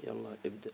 يلا ابدأ.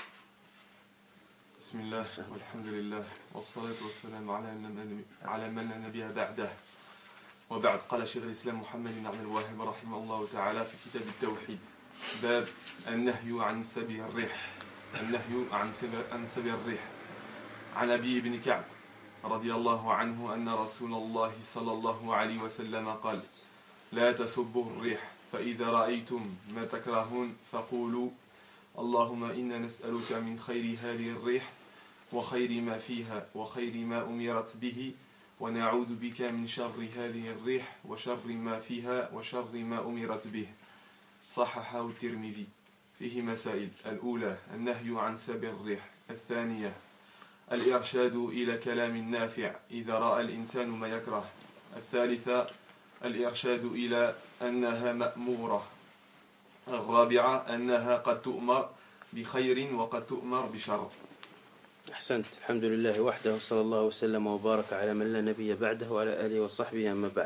بسم الله والحمد لله والصلاة والسلام على من لا نبي بعده. وبعد، قال شيخ الإسلام محمد بن عبد الوهاب رحمه الله تعالى في كتاب التوحيد: باب النهي عن سبي الريح. النهي عن سبي الريح. عن أبي بن كعب رضي الله عنه أن رسول الله صلى الله عليه وسلم قال: لا تسبوا الريح، فإذا رأيتم ما تكرهون فقولوا: اللهم إنا نسألك من خير هذه الريح وخير ما فيها وخير ما أمرت به، ونعوذ بك من شر هذه الريح وشر ما فيها وشر ما أمرت به. صححه الترمذي. فيه مسائل: الأولى النهي عن سبي الريح. الثانية الإرشاد إلى كلام نافع إذا رأى الإنسان ما يكره. الثالثة الإرشاد إلى أنها مأمورة. الرابعة أنها قد تؤمر بخير وقد تؤمر بشر. أحسنت. الحمد لله وحده، صلى الله وسلم وبارك على من لا نبي بعده وعلى آله وصحبه، أما بعد.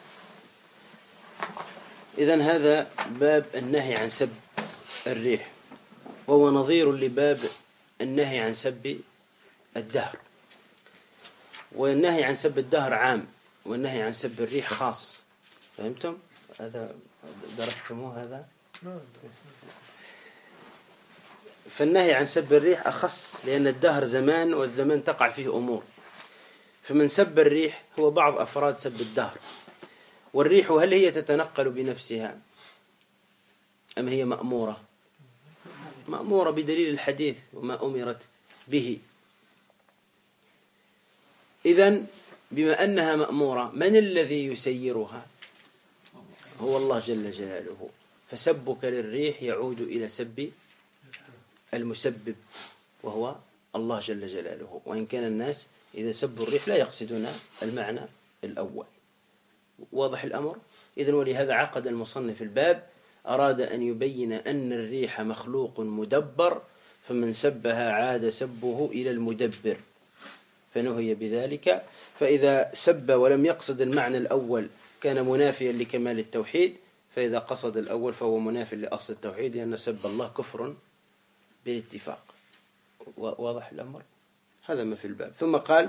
إذن هذا باب النهي عن سب الريح، وهو نظير لباب النهي عن سب الدهر. والنهي عن سب الدهر عام، والنهي عن سب الريح خاص. فهمتم؟ هذا درستموه هذا؟ فالنهي عن سب الريح أخص، لأن الدهر زمان، والزمان تقع فيه أمور. فمن سب الريح هو بعض أفراد سب الدهر. والريح هل هي تتنقل بنفسها أم هي مأمورة؟ مأمورة بدليل الحديث: وما أمرت به. إذن بما أنها مأمورة، من الذي يسيرها؟ هو الله جل جلاله. فسبك للريح يعود إلى سب المسبب، وهو الله جل جلاله. وإن كان الناس إذا سبوا الريح لا يقصدون المعنى الأول. واضح الأمر؟ إذن ولهذا عقد المصنف الباب، أراد أن يبين أن الريح مخلوق مدبر، فمن سبها عاد سبه إلى المدبر، فنهي بذلك. فإذا سب ولم يقصد المعنى الأول كان منافيا لكمال التوحيد، فإذا قصد الأول فهو منافي لأصل التوحيد، لأن سب الله كفر بالاتفاق. واضح الأمر؟ هذا ما في الباب. ثم قال: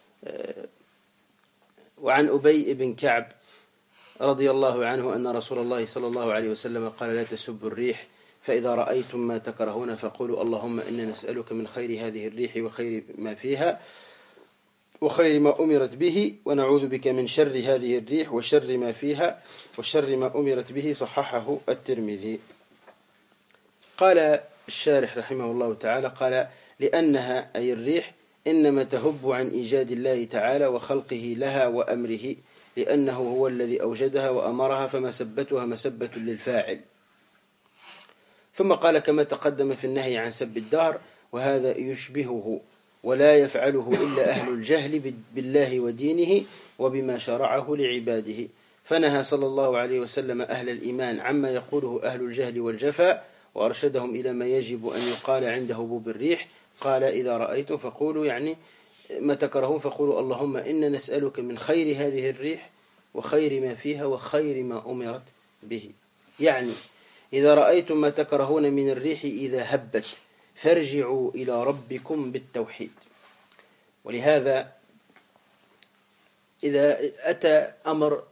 وعن أبي بن كعب رضي الله عنه أن رسول الله صلى الله عليه وسلم قال: لا تسبوا الريح، فإذا رأيتم ما تكرهون فقولوا: اللهم إنا نسألك من خير هذه الريح وخير ما فيها وخير ما أمرت به، ونعوذ بك من شر هذه الريح وشر ما فيها وشر ما أمرت به. صححه الترمذي. قال الشارح رحمه الله تعالى: قال: لأنها أي الريح إنما تهب عن إيجاد الله تعالى وخلقه لها وأمره، لأنه هو الذي أوجدها وأمرها، فمسبتها مسبة للفاعل. ثم قال: كما تقدم في النهي عن سب الدهر، وهذا يشبهه ولا يفعله إلا أهل الجهل بالله ودينه وبما شرعه لعباده، فنهى صلى الله عليه وسلم أهل الإيمان عما يقوله أهل الجهل والجفاء، وأرشدهم إلى ما يجب أن يقال عند هبوب الريح. قال: إذا رأيتم فقولوا، يعني ما تكرهون، فقولوا: اللهم إنا نسألك من خير هذه الريح وخير ما فيها وخير ما أمرت به. يعني إذا رأيتم ما تكرهون من الريح إذا هبت فارجعوا إلى ربكم بالتوحيد. ولهذا إذا أتى أمر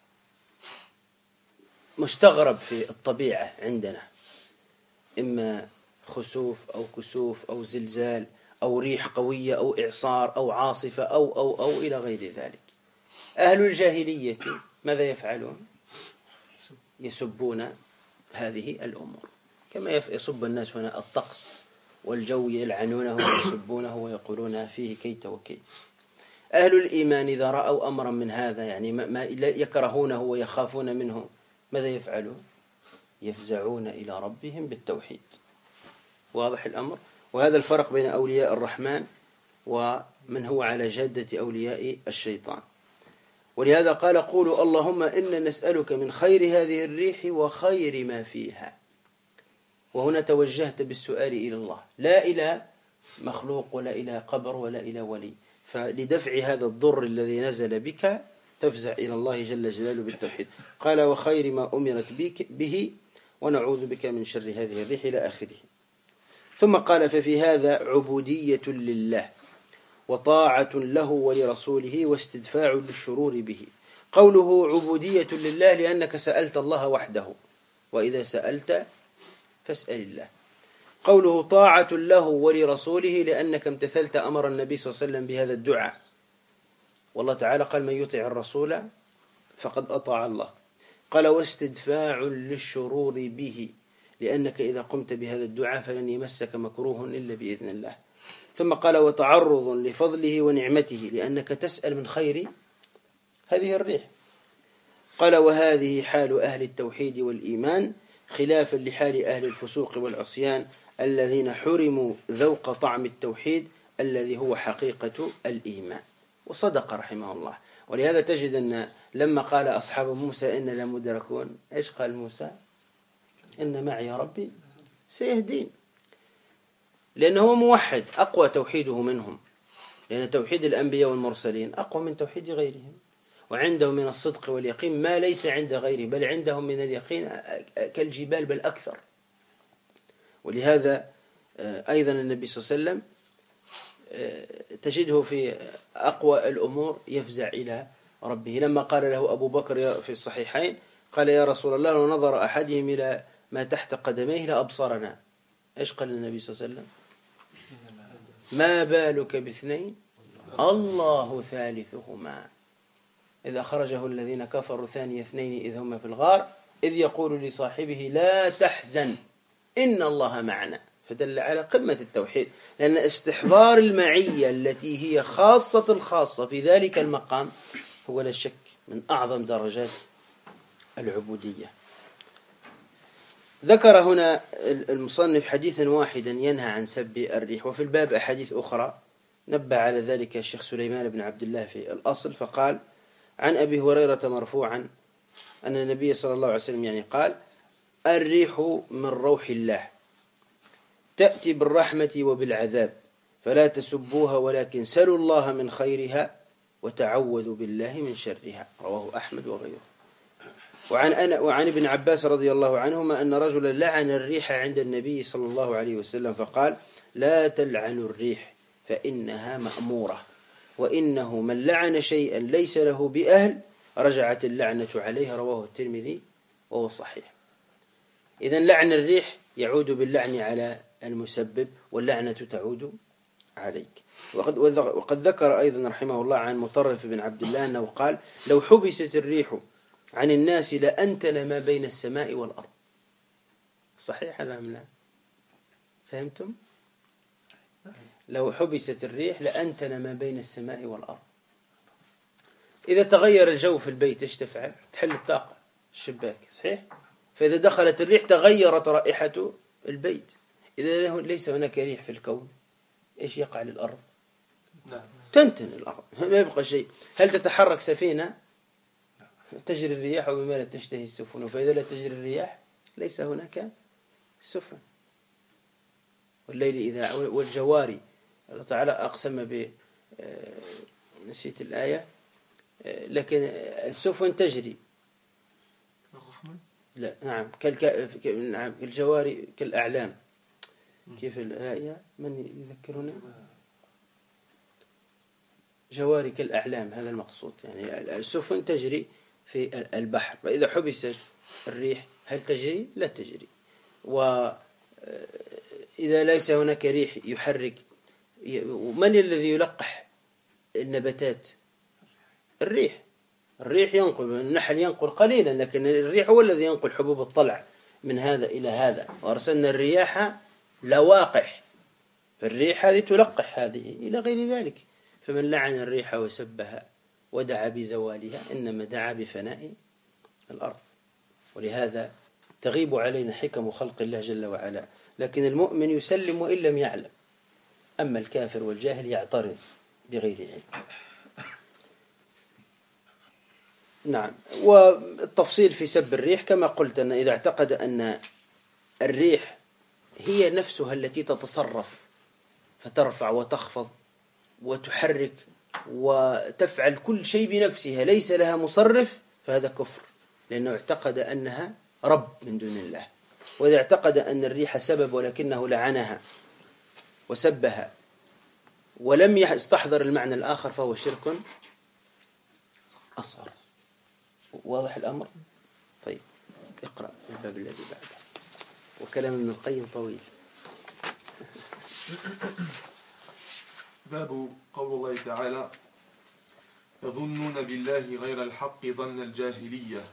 مستغرب في الطبيعة عندنا، إما خسوف أو كسوف أو زلزال أو ريح قوية أو إعصار أو عاصفة أو إلى غير ذلك، أهل الجاهلية ماذا يفعلون؟ يسبون هذه الأمور، كما يسب الناس هنا الطقس والجو، يلعنونه ويسبونه ويقولون فيه كيت وكيت. أهل الإيمان إذا رأوا أمرا من هذا، يعني ما يكرهونه ويخافون منه، ماذا يفعلون؟ يفزعون إلى ربهم بالتوحيد. واضح الأمر؟ وهذا الفرق بين أولياء الرحمن ومن هو على جادة أولياء الشيطان. ولهذا قال: قولوا اللهم إنا نسألك من خير هذه الريح وخير ما فيها. وهنا توجهت بالسؤال إلى الله، لا إلى مخلوق ولا إلى قبر ولا إلى ولي. فلدفع هذا الضر الذي نزل بك تفزع إلى الله جل جلاله بالتوحيد. قال: وخير ما أمرت به ونعوذ بك من شر هذه الريح إلى آخره. ثم قال ففي هذا عبودية لله وطاعة له ولرسوله واستدفاع للشرور به. قوله عبودية لله لأنك سألت الله وحده، وإذا سألت فاسأل الله. قوله طاعة له ولرسوله لأنك امتثلت أمر النبي صلى الله عليه وسلم بهذا الدعاء، والله تعالى قال من يطع الرسول فقد أطاع الله. قال واستدفاع للشرور به لأنك إذا قمت بهذا الدعاء فلن يمسك مكروه إلا بإذن الله. ثم قال وتعرض لفضله ونعمته لأنك تسأل من خير هذه الريح. قال وهذه حال أهل التوحيد والإيمان خلافا لحال أهل الفسوق والعصيان الذين حرموا ذوق طعم التوحيد الذي هو حقيقة الإيمان. وصدق رحمه الله. ولهذا تجد أن لما قال أصحاب موسى إن لمدركون، إيش قال موسى؟ إن معي ربي سيهدين، لأنه هو موحد أقوى توحيده منهم، لأن توحيد الأنبياء والمرسلين أقوى من توحيد غيرهم، وعنده من الصدق واليقين ما ليس عند غيره، بل عندهم من اليقين كالجبال بل أكثر. ولهذا أيضا النبي صلى الله عليه وسلم تجده في أقوى الأمور يفزع إلى ربه. لما قال له أبو بكر في الصحيحين قال يا رسول الله لو نظر أحدهم إلى ما تحت قدميه لأبصرنا. إيش قال النبي صلى الله عليه وسلم؟ ما بالك باثنين الله ثالثهما إذ أخرجه الذين كفروا ثاني اثنين إذ هما في الغار إذ يقول لصاحبه لا تحزن إن الله معنا. فدل على قمة التوحيد، لأن استحضار المعية التي هي خاصة الخاصة في ذلك المقام هو لا شك من أعظم درجات العبودية. ذكر هنا المصنف حديثا واحدا ينهى عن سب الريح، وفي الباب أحاديث أخرى نبه على ذلك الشيخ سليمان بن عبد الله في الأصل، فقال عن أبي هريرة مرفوعا أن النبي صلى الله عليه وسلم قال الريح من روح الله تأتي بالرحمة وبالعذاب فلا تسبوها ولكن سلوا الله من خيرها وتعوذوا بالله من شرها. رواه أحمد وغيره. وعن ابن عباس رضي الله عنهما أن رجلا لعن الريح عند النبي صلى الله عليه وسلم فقال لا تلعنوا الريح فإنها مأمورة، وإنه من لعن شيئا ليس له بأهل رجعت اللعنة عليه. رواه الترمذي وهو صحيح. إذن لعن الريح يعود باللعن على المسبب، واللعنة تعود عليك. وقد ذكر أيضا رحمه الله عن مطرف بن عبد الله أنه قال لو حبست الريح عن الناس لأنتن ما بين السماء والأرض. صحيح أم لا؟ فهمتم؟ لو حبست الريح لأنتن ما بين السماء والأرض. إذا تغير الجو في البيت إيش تفعل؟ تحل الطاقة الشباك، صحيح؟ فإذا دخلت الريح تغيرت رائحة البيت. إذا ليس هناك ريح في الكون إيش يقع للأرض؟ تنتن الأرض، ما يبقى شيء. هل تتحرك سفينة؟ تجري الرياح وبما لا تشتهي السفن، فإذا لا تجري الرياح ليس هناك سفن. والليل إذا والجواري الله تعالى أقسم نسيت الآية، لكن السفن تجري. لا نعم كالجواري كالأعلام. كيف الآية؟ من يذكرني؟ جواري كالأعلام، هذا المقصود. يعني السفن تجري في البحر، فإذا حبست الريح هل تجري؟ لا تجري. وإذا ليس هناك ريح يحرك، من الذي يلقح النباتات؟ الريح. الريح ينقل، النحل ينقل قليلا، لكن الريح هو الذي ينقل حبوب الطلع من هذا إلى هذا. وأرسلنا الرياح لواقح، الريح هذه تلقح هذه إلى غير ذلك. فمن لعن الريح وسبها ودعا بزوالها إنما دعا بفناء الأرض. ولهذا تغيب علينا حكم خلق الله جل وعلا، لكن المؤمن يسلم وإن لم يعلم، أما الكافر والجاهل يعترض بغير علم. نعم. والتفصيل في سب الريح كما قلت أن إذا اعتقد أن الريح هي نفسها التي تتصرف فترفع وتخفض وتحرك وتفعل كل شيء بنفسها ليس لها مصرف، فهذا كفر، لأنه اعتقد أنها رب من دون الله. وإذا اعتقد أن الريح سبب ولكنه لعنها وسبها ولم يستحضر المعنى الآخر فهو شرك أصغر. واضح الأمر؟ طيب اقرأ الباب الذي بعده، وكلام ابن القيم طويل. باب قول الله تعالى: يظنون بالله غير الحق ظن الجاهلية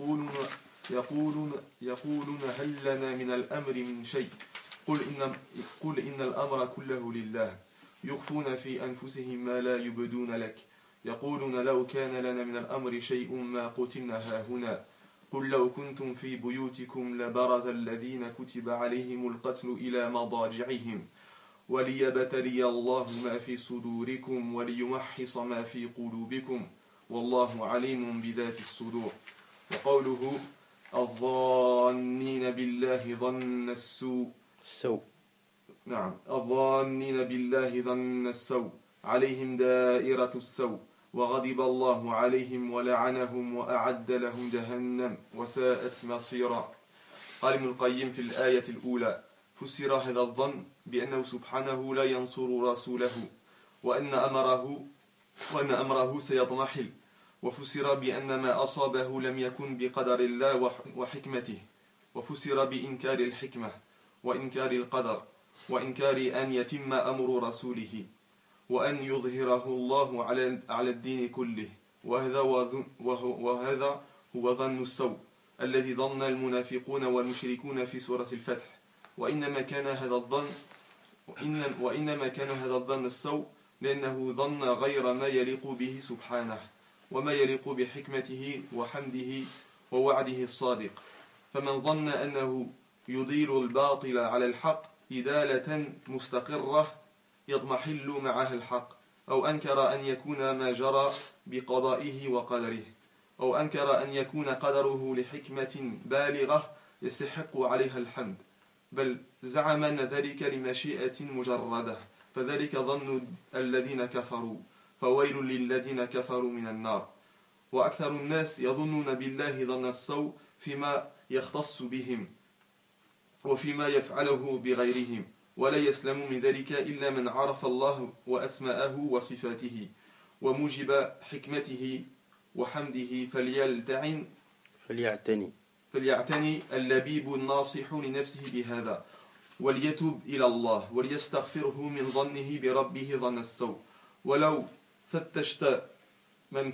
يقولون هل لنا من الأمر من شيء قل إن الأمر كله لله يخفون في أنفسهم ما لا يبدون لك يقولون لو كان لنا من الأمر شيء ما قتلنا هاهنا قل لو كنتم في بيوتكم لبرز الذين كتب عليهم القتل إلى مضاجعهم وليبتلي الله ما في صدوركم وليمحص ما في قلوبكم والله عليم بذات الصدور. وقوله الظانين بالله ظن السوء نعم الظانين بالله ظن السوء عليهم دائرة السوء وغضب الله عليهم ولعنهم وأعد لهم جهنم وساءت مصيرا. قال ابن القيم في الآية الأولى: فسر هذا الظن بأنه سبحانه لا ينصر رسوله وأن أمره سيضمحل، وفسر بأن ما أصابه لم يكن بقدر الله وحكمته، وفسر بإنكار الحكمة وإنكار القدر وإنكار أن يتم أمر رسوله وأن يظهره الله على الدين كله، وهذا هو ظن السوء الذي ظن المنافقون والمشركون في سورة الفتح. وإنما كان هذا الظن السوء لأنه ظن غير ما يليق به سبحانه وما يليق بحكمته وحمده ووعده الصادق. فمن ظن أنه يضيل الباطل على الحق إدالة مستقرة يضمحل معها الحق، أو أنكر أن يكون ما جرى بقضائه وقدره، أو أنكر أن يكون قدره لحكمة بالغة يستحق عليها الحمد، بل زعم أن ذلك لمشيئة مجردة، فذلك ظن الذين كفروا، فويل للذين كفروا من النار. وأكثر الناس يظنون بالله ظن السوء فيما يختص بهم وفيما يفعله بغيرهم، ولا يسلم من ذلك إلا من عرف الله وأسماءه وصفاته وموجب حكمته وحمده فليعتني اللبيب الناصح لنفسه بهذا، وليتوب إلى الله وليستغفره من ظنه بربه ظن السوء. ولو فتشت من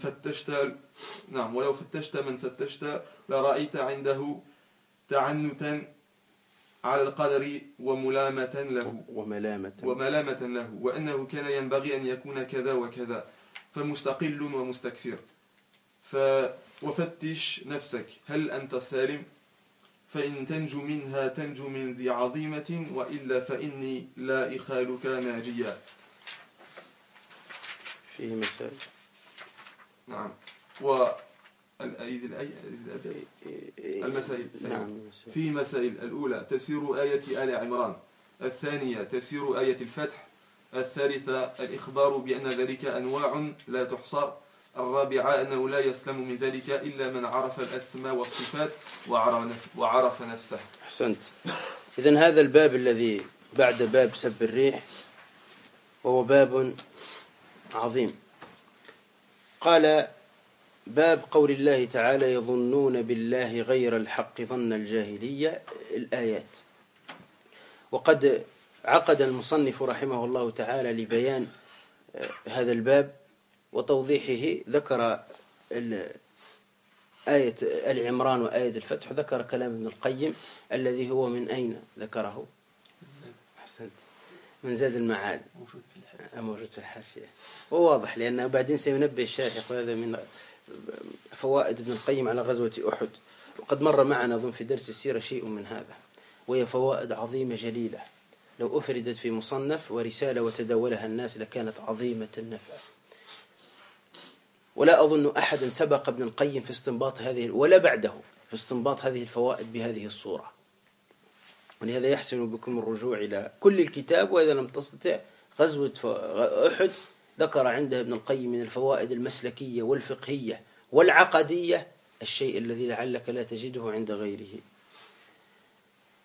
فتشت لرأيت عنده تعنتا على القدر وملامة له وأنه كان ينبغي أن يكون كذا وكذا، فمستقل ومستكثر. وفتش نفسك هل أنت سالم، فإن تنجو منها تنجو من ذي عظيمة، وإلا فإني لا إخالك ناجيا. فيه مسائل. نعم. المسائل. نعم. فيه مسائل. الأولى تفسير آية آل عمران، الثانية تفسير آية الفتح، الثالثة الإخبار بأن ذلك أنواع لا تحصر، الرابعة أنه لا يسلم من ذلك إلا من عرف الأسماء والصفات وعرف نفسه. أحسنت. إذن هذا الباب الذي بعد باب سب الريح وهو باب عظيم. قال: باب قول الله تعالى: يظنون بالله غير الحق ظن الجاهلية، الآيات. وقد عقد المصنف رحمه الله تعالى لبيان هذا الباب وتوضيحه، ذكر آية آل عمران وآية الفتح، ذكر كلام ابن القيم الذي هو من أين ذكره؟ أحسنت، من زاد المعاد، موجود في الحاشية. وواضح لأنه بعدين سينبه الشارح، وهذا من فوائد ابن القيم على غزوة أحد، وقد مر معنا أظن في درس السيرة شيء من هذا، وهي فوائد عظيمة جليلة لو أفردت في مصنف ورسالة وتداولها الناس لكانت عظيمة النفع. ولا أظن أحدا سبق ابن القيم في استنباط هذه ولا بعده في استنباط هذه الفوائد بهذه الصورة، ولهذا يحسن بكم الرجوع إلى كل الكتاب، وإذا لم تستطع غزوة أحد ذكر عندها ابن القيم من الفوائد المسلكية والفقهية والعقدية الشيء الذي لعلك لا تجده عند غيره.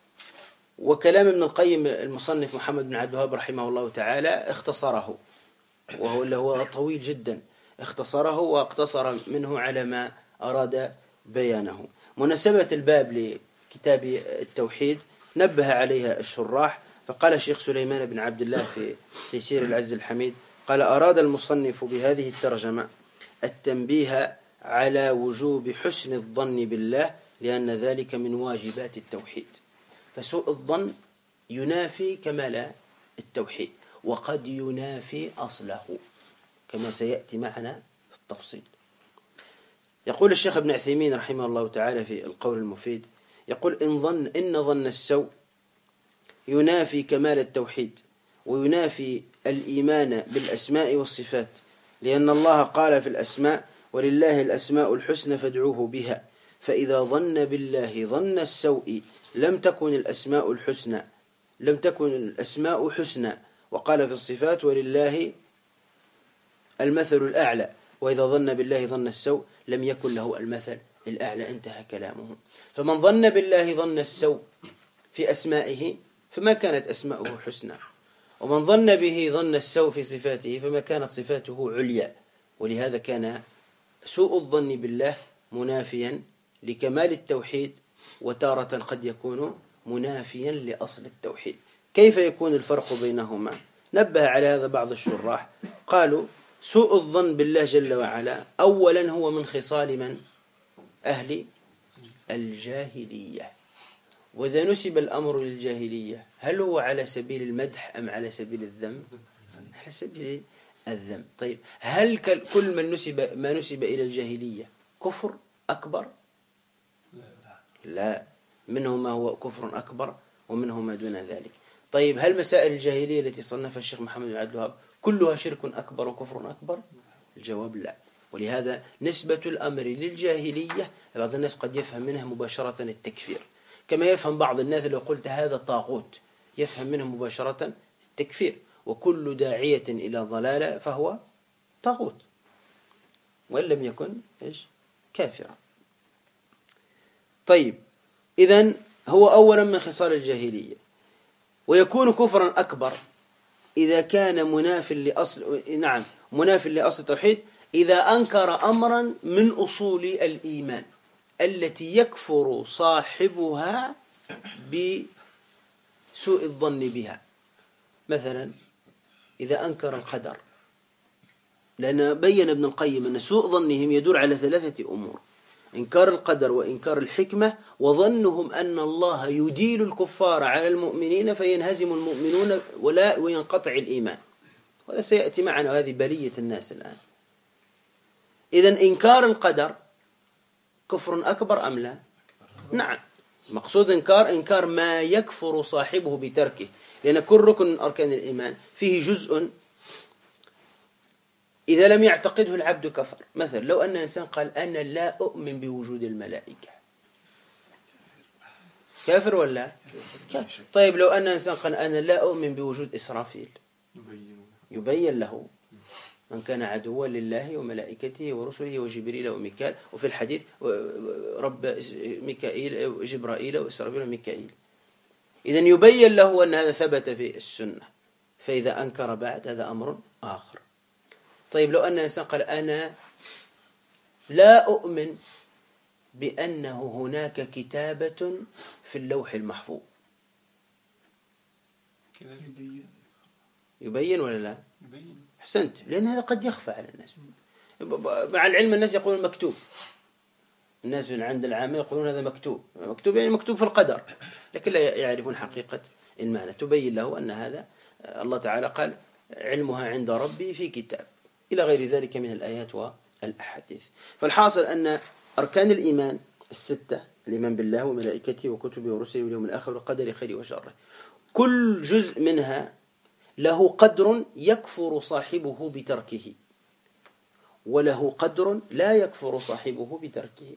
وكلام ابن القيم المصنف محمد بن عبد الوهاب رحمه الله تعالى اختصره، وهو اللي هو طويل جدا، اختصره واقتصر منه على ما أراد بيانه. مناسبة الباب لكتاب التوحيد نبه عليها الشراح، فقال الشيخ سليمان بن عبد الله في تيسير العز الحميد قال: أراد المصنف بهذه الترجمة التنبيه على وجوب حسن الظن بالله، لأن ذلك من واجبات التوحيد. فسوء الظن ينافي كمال التوحيد، وقد ينافي أصله كما سيأتي معنا في التفصيل. يقول الشيخ ابن عثيمين رحمه الله تعالى في القول المفيد، يقول: إن ظن السوء ينافي كمال التوحيد، وينافي الإيمان بالأسماء والصفات، لأن الله قال في الأسماء: ولله الأسماء الحسنى فادعوه بها. فإذا ظن بالله ظن السوء لم تكن الأسماء حسنى. وقال في الصفات: ولله المثل الأعلى. وإذا ظن بالله ظن السوء لم يكن له المثل الأعلى. انتهى كلامه. فمن ظن بالله ظن السوء في أسمائه فما كانت أسماؤه حسنى، ومن ظن به ظن السوء في صفاته فما كانت صفاته عليا. ولهذا كان سوء الظن بالله منافيا لكمال التوحيد، وتارة قد يكون منافيا لأصل التوحيد. كيف يكون الفرق بينهما؟ نبه على هذا بعض الشراح، قالوا: سوء الظن بالله جل وعلا أولا هو من خصال من؟ أهل الجاهلية. وإذا نسب الأمر للجاهلية هل هو على سبيل المدح أم على سبيل الذم؟ على سبيل الذم. طيب، هل كل ما نسب إلى الجاهلية كفر أكبر؟ لا، منه ما هو كفر أكبر ومنه ما دون ذلك. طيب، هل مسائل الجاهلية التي صنفها الشيخ محمد بن عبد الوهاب كلها شرك أكبر وكفر أكبر؟ الجواب لا. ولهذا نسبة الأمر للجاهلية بعض الناس قد يفهم منها مباشرة التكفير، كما يفهم بعض الناس لو قلت هذا طاغوت يفهم منه مباشرة التكفير. وكل داعية إلى ضلالة فهو طاغوت وإن لم يكن كافرا. طيب، إذن هو أولا من خصال الجاهلية. ويكون كفرا أكبر إذا كان مناف لأصل التوحيد، إذا أنكر أمرا من أصول الإيمان التي يكفر صاحبها بسوء الظن بها. مثلا إذا أنكر القدر، لأن بين ابن القيم أن سوء ظنهم يدور على 3 أمور: إنكار القدر، وإنكار الحكمة، وظنهم أن الله يديل الكفار على المؤمنين فينهزم المؤمنون وينقطع الإيمان. وهذا سيأتي معنا، وهذه بلية الناس الآن. إذن إنكار القدر كفر أكبر أم لا؟ نعم. مقصود إنكار ما يكفر صاحبه بتركه، لأن كل ركن من أركان الإيمان فيه جزء إذا لم يعتقده العبد كفر. مثلا لو أن إنسان قال: أنا لا أؤمن بوجود الملائكة، كافر ولا كافر؟ طيب، لو أن إنسان قال: أنا لا أؤمن بوجود إسرافيل، يبين له: من كان عدوا لله وملائكته ورسله وجبريل وميكال، وفي الحديث رب ميكائيل جبرائيل وإسرافيل وميكائيل. إذن يبين له أن هذا ثبت في السنة، فإذا أنكر بعد هذا أمر آخر. طيب، لو أن إنسان قال: أنا لا أؤمن بأنه هناك كتابة في اللوح المحفوظ، يبين ولا لا؟ أحسنت، لأن هذا قد يخفى على الناس. مع العلم الناس يقولون مكتوب، الناس من عند العامة يقولون هذا مكتوب يعني مكتوب في القدر، لكن لا يعرفون حقيقة المعنى. تبين له أن هذا الله تعالى قال: علمها عند ربي في كتاب، إلى غير ذلك من الآيات والأحاديث. فالحاصل أن أركان الإيمان 6: الإيمان بالله وملائكته وكتبه ورسله واليوم الآخر والقدر خيره وشره، كل جزء منها له قدر يكفر صاحبه بتركه، وله قدر لا يكفر صاحبه بتركه.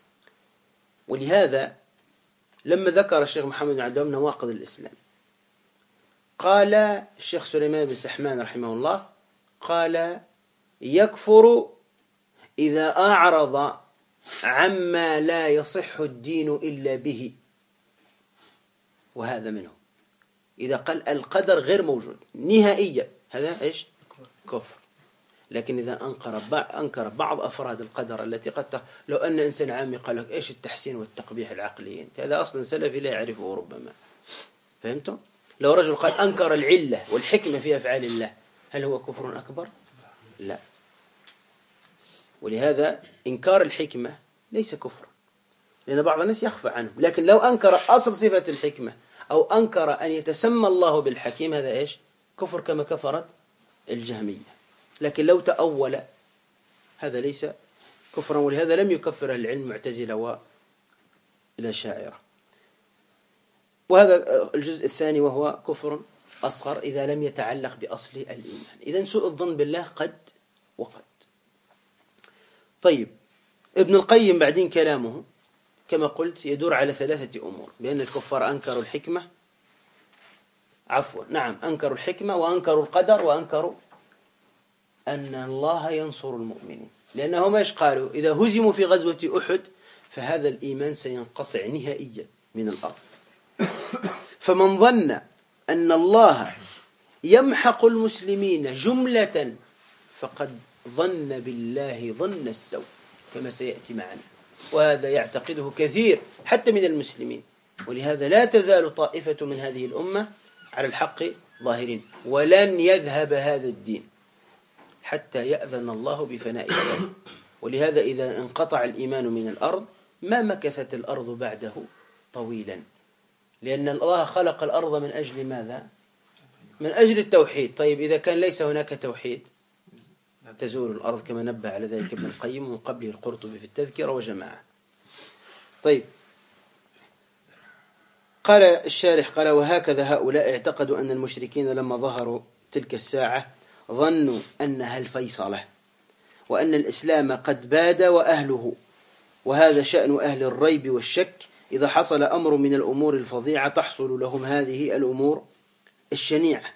ولهذا لما ذكر الشيخ محمد بن عبد الوهاب نواقض الإسلام، قال الشيخ سليمان بن سحمان رحمه الله: قال: يكفر إذا أعرض عما لا يصح الدين إلا به، وهذا منه. إذا قال القدر غير موجود نهائيا هذا إيش؟ كفر. لكن إذا أنكر بعض أفراد القدر التي لو أن إنسان عامي قال لك إيش التحسين والتقبيح العقليين، هذا أصلا سلفي لا يعرفه ربما. فهمتم؟ لو رجل قال أنكر العلة والحكمة في أفعال الله، هل هو كفر أكبر؟ لا. ولهذا إنكار الحكمة ليس كفرا، لأن بعض الناس يخفى عنه. لكن لو أنكر أصل صفة الحكمة أو أنكر أن يتسمى الله بالحكيم، هذا إيش؟ كفر كما كفرت الجهمية. لكن لو تأول هذا ليس كفرا، ولهذا لم يكفر العلم المعتزلة والأشاعرة. وهذا الجزء الثاني وهو كفر أصغر إذا لم يتعلق بأصل الإيمان. إذن سوء الظن بالله قد وقد. طيب، ابن القيم بعدين كلامه كما قلت يدور على 3 أمور: بأن الكفار أنكروا الحكمة، أنكروا الحكمة وأنكروا القدر وأنكروا أن الله ينصر المؤمنين. لأنهم ايش قالوا؟ إذا هزموا في غزوة أحد فهذا الإيمان سينقطع نهائيا من الأرض. فمن ظن أن الله يمحق المسلمين جملة فقد ظن بالله ظن السوء، كما سيأتي معنا. وهذا يعتقده كثير حتى من المسلمين. ولهذا لا تزال طائفة من هذه الأمة على الحق ظاهرين، ولن يذهب هذا الدين حتى يأذن الله بفناء الأرض. ولهذا إذا انقطع الإيمان من الأرض ما مكثت الأرض بعده طويلا، لأن الله خلق الأرض من أجل ماذا؟ من أجل التوحيد. طيب، إذا كان ليس هناك توحيد تزول الأرض، كما نبه على ذلك ابن القيم ومن قبله القرطبي في التذكرة وجماعة. طيب، قال الشارح قال: وهكذا هؤلاء اعتقدوا أن المشركين لما ظهروا تلك الساعة ظنوا أنها الفيصلة، وأن الإسلام قد باد وأهله، وهذا شأن أهل الريب والشك. إذا حصل أمر من الأمور الفظيعة تحصل لهم هذه الأمور الشنيعة.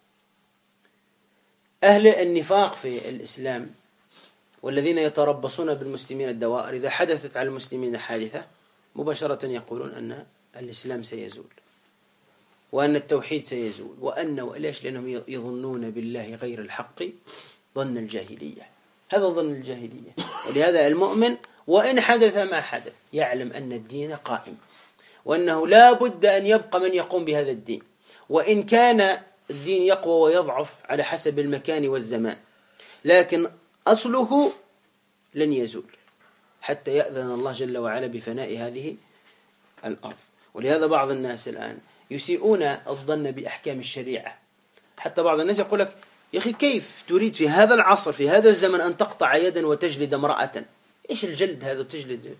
أهل النفاق في الإسلام والذين يتربصون بالمسلمين الدوائر، إذا حدثت على المسلمين حادثة مباشرة يقولون أن الإسلام سيزول وأن التوحيد سيزول ليش؟ لأنهم يظنون بالله غير الحق ظن الجاهلية. هذا ظن الجاهلية. ولهذا المؤمن وإن حدث ما حدث يعلم أن الدين قائم، وأنه لا بد أن يبقى من يقوم بهذا الدين، وإن كان الدين يقوى ويضعف على حسب المكان والزمان، لكن أصله لن يزول حتى يأذن الله جل وعلا بفناء هذه الأرض. ولهذا بعض الناس الآن يسيئون الظن بأحكام الشريعة. حتى بعض الناس يقول لك: يا أخي، كيف تريد في هذا العصر في هذا الزمن أن تقطع يدا وتجلد امرأة؟ إيش الجلد هذا؟ تجلد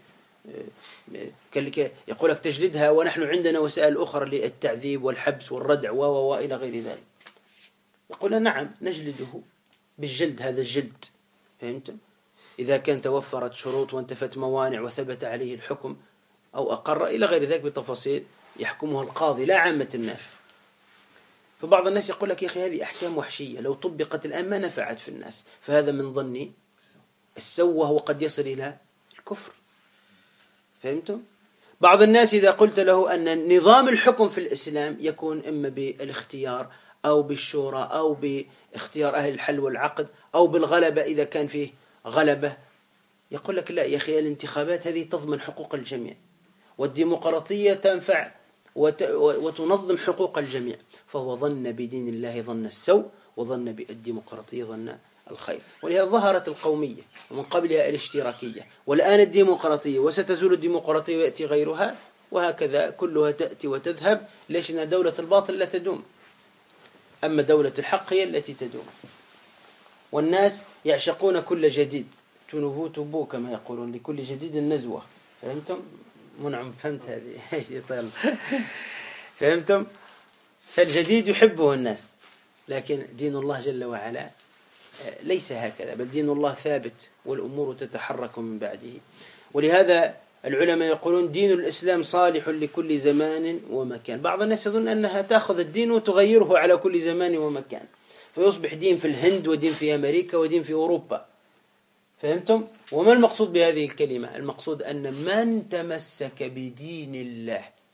يقول لك تجلدها ونحن عندنا وسائل أخرى للتعذيب والحبس والردع وإلى غير ذلك. يقول: نعم، نجلده بالجلد، هذا الجلد. فهمت؟ إذا كان توفرت شروط وانتفت موانع وثبت عليه الحكم أو أقر إلى غير ذلك بتفاصيل يحكمها القاضي لا عامة الناس. فبعض الناس يقول لك: يا أخي، هذه أحكام وحشية لو طبقت الآن ما نفعت في الناس. فهذا من ظني السوء، وهو قد يصل إلى الكفر. فهمتم؟ بعض الناس إذا قلت له أن نظام الحكم في الإسلام يكون إما بالاختيار أو بالشورى أو باختيار أهل الحل والعقد أو بالغلبة إذا كان فيه غلبة، يقول لك: لا يا أخي، الانتخابات هذه تضمن حقوق الجميع، والديمقراطية تنفع وتنظم حقوق الجميع. فهو ظن بدين الله ظن السوء، وظن بالديمقراطية ظن الخير. ولهذا ظهرت القومية ومن قبلها الاشتراكية، والآن الديمقراطية، وستزول الديمقراطية ويأتي غيرها، وهكذا كلها تأتي وتذهب. ليش؟ أن دولة الباطل لا تدوم، أما دولة الحق هي التي تدوم. والناس يعشقون كل جديد، تنفو تبو كما يقولون، لكل جديد نزوة. فهمتم؟ منعم فهمت هذه؟ طيب، فهمتم؟ فالجديد يحبه الناس، لكن دين الله جل وعلا ليس هكذا، بل دين الله ثابت والأمور تتحرك من بعده. ولهذا العلماء يقولون: دين الإسلام صالح لكل زمان ومكان. بعض الناس يظن أنها تأخذ الدين وتغيره على كل زمان ومكان، فيصبح دين في الهند ودين في أمريكا ودين في أوروبا. فهمتم؟ وما المقصود بهذه الكلمة؟ المقصود أن من تمسك بدين الله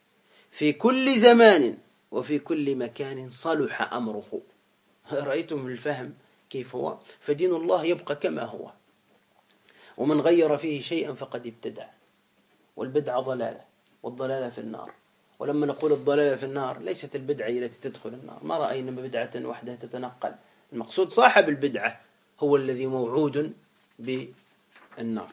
في كل زمان وفي كل مكان صلح أمره. رأيتم الفهم كيف هو؟ فدين الله يبقى كما هو، ومن غير فيه شيئا فقد ابتدع، والبدعة ضلالة، والضلالة في النار. ولما نقول الضلالة في النار ليست البدعة التي تدخل النار، ما رأينا بدعة وحدها تتنقل، المقصود صاحب البدعة هو الذي موعود بالنار.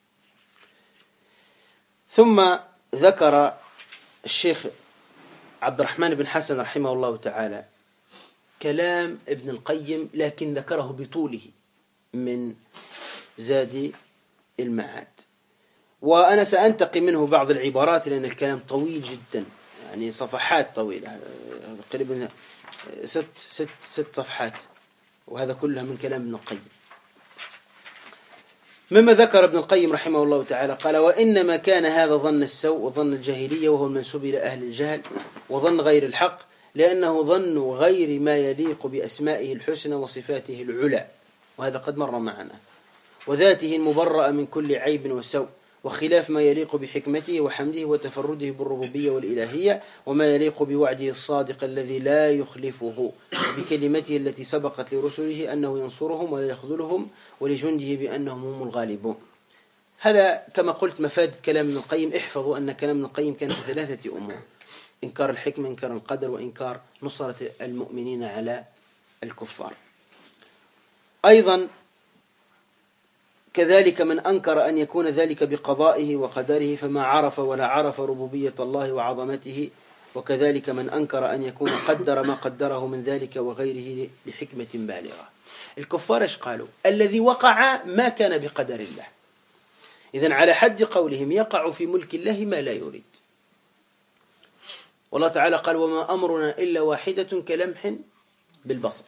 ثم ذكر الشيخ عبد الرحمن بن حسن رحمه الله تعالى كلام ابن القيم، لكن ذكره بطوله من زاد المعاد، وأنا سأنتقي منه بعض العبارات لأن الكلام طويل جدا، يعني صفحات طويلة قريبا ست صفحات، وهذا كلها من كلام ابن القيم. مما ذكر ابن القيم رحمه الله تعالى قال: وإنما كان هذا ظن السوء وظن الجاهلية، وهو المنسوب إلى أهل الجهل، وظن غير الحق، لأنه ظن غير ما يليق بأسمائه الحسنى وصفاته العلى، وهذا قد مر معنا، وذاته المبرأة من كل عيب وسوء، وخلاف ما يليق بحكمته وحمده وتفرده بالربوبية والإلهية، وما يليق بوعده الصادق الذي لا يخلفه، وبكلمته التي سبقت لرسله أنه ينصرهم ولا يخذلهم، ولجنده بأنهم هم الغالبون. هذا كما قلت مفاد كلام ابن القيم. احفظوا أن كلام ابن القيم كان في ثلاثة أمور: إنكار الحكمة، إنكار القدر، وإنكار نصرة المؤمنين على الكفار. أيضا كذلك من أنكر أن يكون ذلك بقضائه وقدره فما عرف ولا عرف ربوبية الله وعظمته، وكذلك من أنكر أن يكون قدر ما قدره من ذلك وغيره لحكمة بالغة. الكفار ايش قالوا؟ الذي وقع ما كان بقدر الله. إذن على حد قولهم يقع في ملك الله ما لا يريد. والله تعالى قال: وما أمرنا إلا واحدة كلمح بالبصر،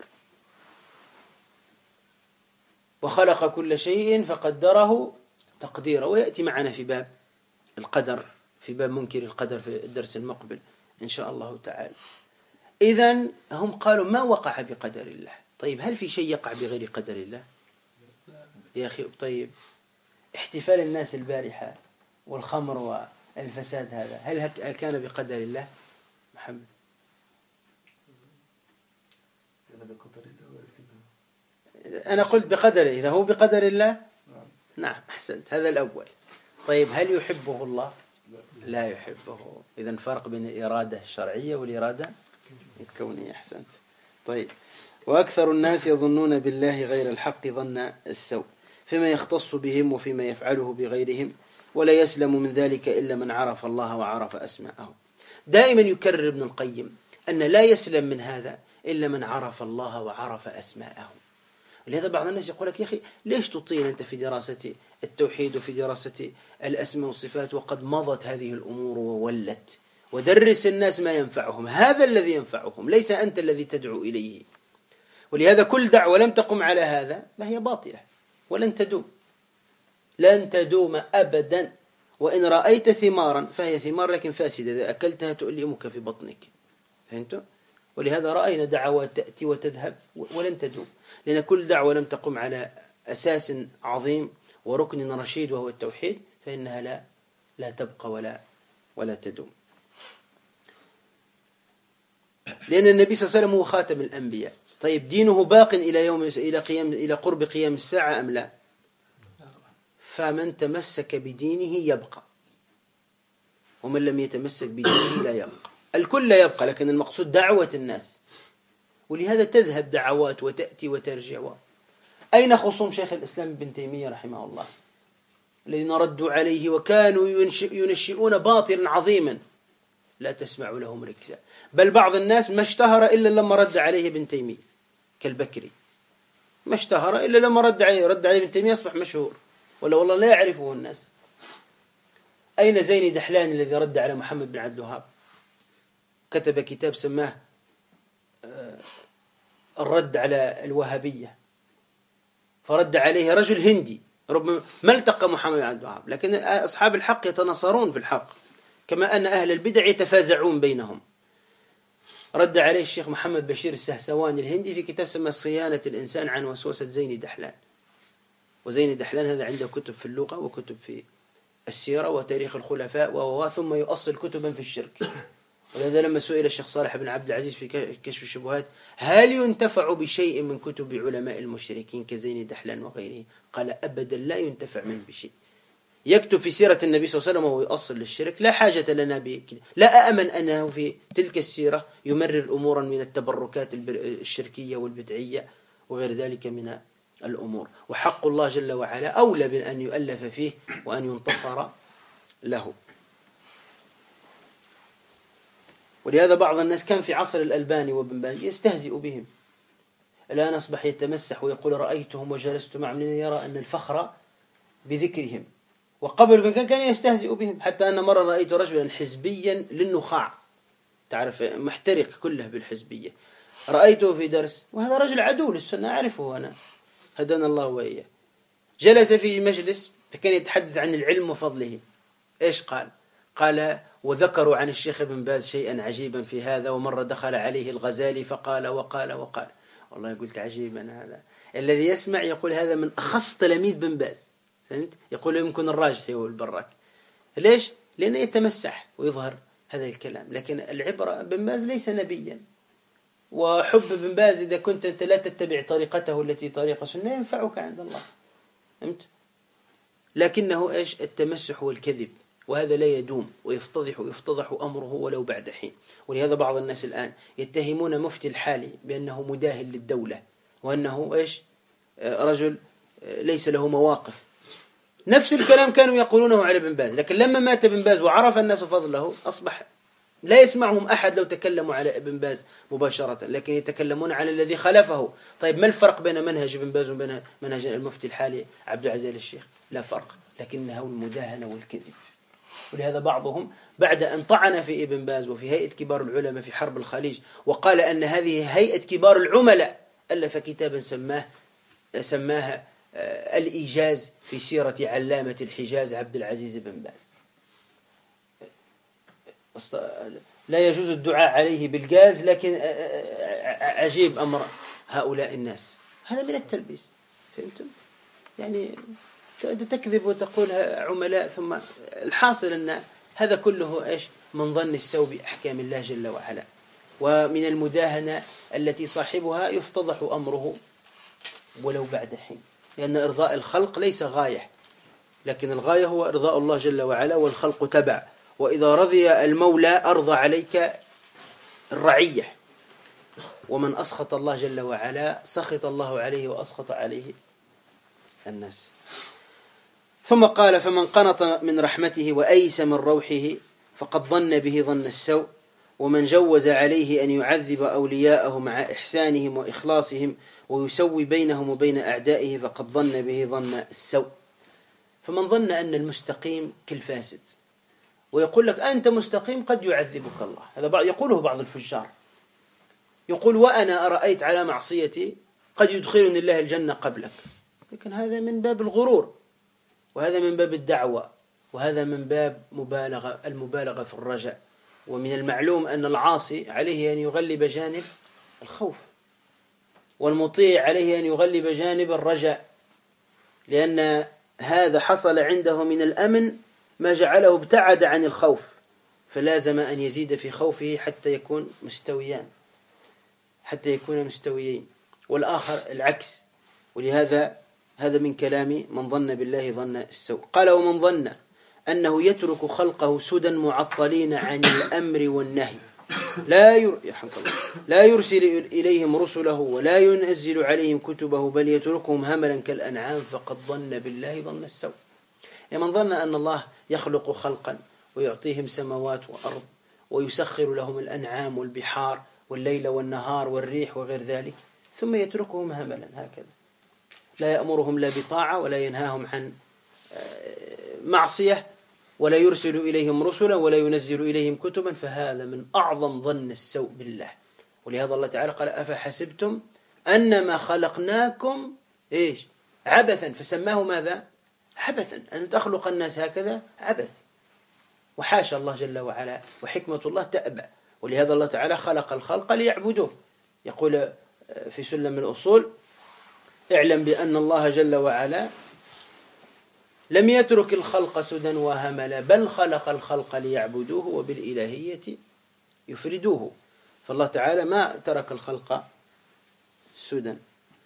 وخلق كل شيء فقدره تقديرا. ويأتي معنا في باب القدر، في باب منكر القدر في الدرس المقبل إن شاء الله تعالى. إذن هم قالوا ما وقع بقدر الله. طيب هل في شيء يقع بغير قدر الله يا أخي؟ طيب احتفال الناس البارحة والخمر والفساد هذا هل كان بقدر الله محمد؟ أنا قلت بقدره. إذا هو بقدر الله نعم أحسنت، هذا الأول. طيب هل يحبه الله؟ لا يحبه. إذن فرق بين الإرادة الشرعية والإرادة الكونية. أحسنت. طيب وأكثر الناس يظنون بالله غير الحق ظن السوء فيما يختص بهم وفيما يفعله بغيرهم، ولا يسلم من ذلك إلا من عرف الله وعرف أسماءه. دائما يكرر ابن القيم أن لا يسلم من هذا إلا من عرف الله وعرف أسماءه. لهذا بعض الناس يقول لك: يا أخي ليش تطيل أنت في دراسة التوحيد وفي دراسة الأسماء والصفات وقد مضت هذه الأمور وولت، ودرس الناس ما ينفعهم، هذا الذي ينفعهم، ليس أنت الذي تدعو إليه. ولهذا كل دعوة لم تقم على هذا فهي باطلة ولن تدوم، لن تدوم أبدا. وإن رأيت ثمارا فهي ثمار لكن فاسدة، إذا أكلتها تؤلمك في بطنك. فهمتوا؟ ولهذا رأينا دعوات تأتي وتذهب ولن تدوم، لأن كل دعوة لم تقم على أساس عظيم وركن رشيد وهو التوحيد فإنها لا تبقى ولا تدوم. لأن النبي صلى الله عليه وسلم هو خاتم الأنبياء. طيب دينه باق إلى قرب قيام الساعة أم لا؟ فمن تمسك بدينه يبقى، ومن لم يتمسك بدينه لا يبقى. الكل لا يبقى، لكن المقصود دعوة الناس. ولهذا تذهب دعوات وتأتي وترجع. أين خصوم شيخ الإسلام ابن تيمية رحمه الله الذين ردوا عليه وكانوا ينشئون باطلا عظيما؟ لا تسمع لهم ركزا. بل بعض الناس ما اشتهر إلا لما رد عليه ابن تيمية، كالبكري ما اشتهر إلا لما رد عليه ابن تيمية أصبح مشهور، ولا والله لا يعرفه الناس. أين زيني دحلان الذي رد على محمد بن عبد الوهاب؟ كتب كتاب سماه الرد على الوهابية، فرد عليه رجل هندي ربما ما التقى محمد بن عبد الوهاب، لكن أصحاب الحق يتناصرون في الحق كما أن أهل البدع يتفازعون بينهم. رد عليه الشيخ محمد بشير السهسواني الهندي في كتاب سماه صيانة الإنسان عن وسوسة زيني دحلان. وزيني دحلان هذا عنده كتب في اللغة وكتب في السيرة وتاريخ الخلفاء ثم يؤصل كتبا في الشرك، ولهذا لما سئل الشيخ صالح بن عبد العزيز في كشف الشبهات هل ينتفع بشيء من كتب علماء المشركين كزين دحلان وغيره، قال أبدا لا ينتفع منه بشيء. يكتب في سيرة النبي صلى الله عليه وسلم وهو يؤصل للشرك، لا حاجة لنا بكده. لا أأمن أنه في تلك السيرة يمرر أمورا من التبركات الشركية والبدعية وغير ذلك من الأمور. وحق الله جل وعلا أولى بأن يؤلف فيه وأن ينتصر له. ولهذا بعض الناس كان في عصر الألباني وابن باز يستهزئ بهم، الآن أصبح يتمسح ويقول رأيتهم وجلست معهم، يرى أن الفخر بذكرهم. وقبل كان يستهزئ بهم، حتى أن مرة رأيت رجلا حزبيا للنخاع، تعرف محترق كله بالحزبية، رأيته في درس، وهذا رجل عدو للسنة أعرفه أنا، هدانا الله وإياه. جلس في مجلس فكان يتحدث عن العلم وفضله. إيش قال؟ قال وذكروا عن الشيخ ابن باز شيئا عجيبا في هذا، ومرة دخل عليه الغزالي فقال وقال وقال. والله قلت عجيبا هذا، الذي يسمع يقول هذا من أخص تلاميذ بن باز، فهمت؟ يقول يمكن الراجحي والبراك. ليش؟ لأنه يتمسح ويظهر هذا الكلام. لكن العبرة بن باز ليس نبيا، وحب بن باز إذا كنت أنت لا تتبع طريقته التي طريقة سنة ينفعك عند الله، فهمت؟ لكنه إيش؟ التمسح والكذب، وهذا لا يدوم، ويفتضح أمره ولو بعد حين. ولهذا بعض الناس الآن يتهمون مفتي الحالي بأنه مداهن للدولة، وأنه إيش؟ رجل ليس له مواقف. نفس الكلام كانوا يقولونه على ابن باز، لكن لما مات ابن باز وعرف الناس فضله أصبح لا يسمعهم أحد لو تكلموا على ابن باز مباشرة، لكن يتكلمون على الذي خلفه. طيب ما الفرق بين منهج ابن باز وبين منهج المفتي الحالي عبد العزيز الشيخ؟ لا فرق، لكنه المداهنة والكذب. ولهذا بعضهم بعد أن طعن في ابن باز وفي هيئة كبار العلماء في حرب الخليج، وقال أن هذه هيئة كبار العملاء، ألف كتابا سماها الإيجاز في سيرة علامة الحجاز عبد العزيز بن باز. لا يجوز الدعاء عليه بالجاز، لكن عجيب أمر هؤلاء الناس، هذا من التلبيس، فهمتم؟ يعني تكذب وتقول عملاء، ثم الحاصل أن هذا كله إيش؟ من ظن السوء بأحكام الله جل وعلا، ومن المداهنة التي صاحبها يفتضح أمره ولو بعد حين، لأن إرضاء الخلق ليس غاية، لكن الغاية هو إرضاء الله جل وعلا، والخلق تبع. وإذا رضي المولى أرضى عليك الرعية، ومن أسخط الله جل وعلا سخط الله عليه وأسخط عليه الناس. ثم قال فمن قنط من رحمته وأيس من روحه فقد ظن به ظن السوء، ومن جوز عليه أن يعذب أولياءه مع إحسانهم وإخلاصهم ويسوي بينهم وبين أعدائه فقد ظن به ظن السوء. فمن ظن أن المستقيم كالفاسد ويقول لك أنت مستقيم قد يعذبك الله، هذا يقوله بعض الفجار، يقول وأنا أرأيت على معصيتي قد يدخلني الله الجنة قبلك، لكن هذا من باب الغرور، وهذا من باب الدعوة، وهذا من باب المبالغة في الرجاء. ومن المعلوم أن العاصي عليه أن يغلب جانب الخوف، والمطيع عليه أن يغلب جانب الرجاء، لأن هذا حصل عنده من الأمن ما جعله ابتعد عن الخوف، فلازم أن يزيد في خوفه حتى يكون مستويين، والآخر العكس. ولهذا هذا من كلام من ظن بالله ظن السوء. قال ومن ظن أنه يترك خلقه سدى معطلين عن الأمر والنهي لا يرسل إليهم رسله ولا ينزل عليهم كتبه بل يتركهم هملا كالأنعام فقد ظن بالله ظن السوء. من ظن أن الله يخلق خلقا ويعطيهم سماوات وأرض ويسخر لهم الأنعام والبحار والليل والنهار والريح وغير ذلك، ثم يتركهم هملا هكذا، لا يأمرهم لا بطاعة ولا ينهاهم عن معصية ولا يرسل إليهم رسلا ولا ينزل إليهم كتبا، فهذا من أعظم ظن السوء بالله. ولهذا الله تعالى قال أفحسبتم أنما خلقناكم عبثا، فسماه ماذا؟ عبثا، أن تخلق الناس هكذا عبث، وحاشا الله جل وعلا، وحكمة الله تأبى. ولهذا الله تعالى خلق الخلق ليعبدوه. يقول في سلم الأصول اعلم بأن الله جل وعلا لم يترك الخلق سدى وهملا، بل خلق الخلق ليعبدوه وبالإلهية يفردوه. فالله تعالى ما ترك الخلق سدى.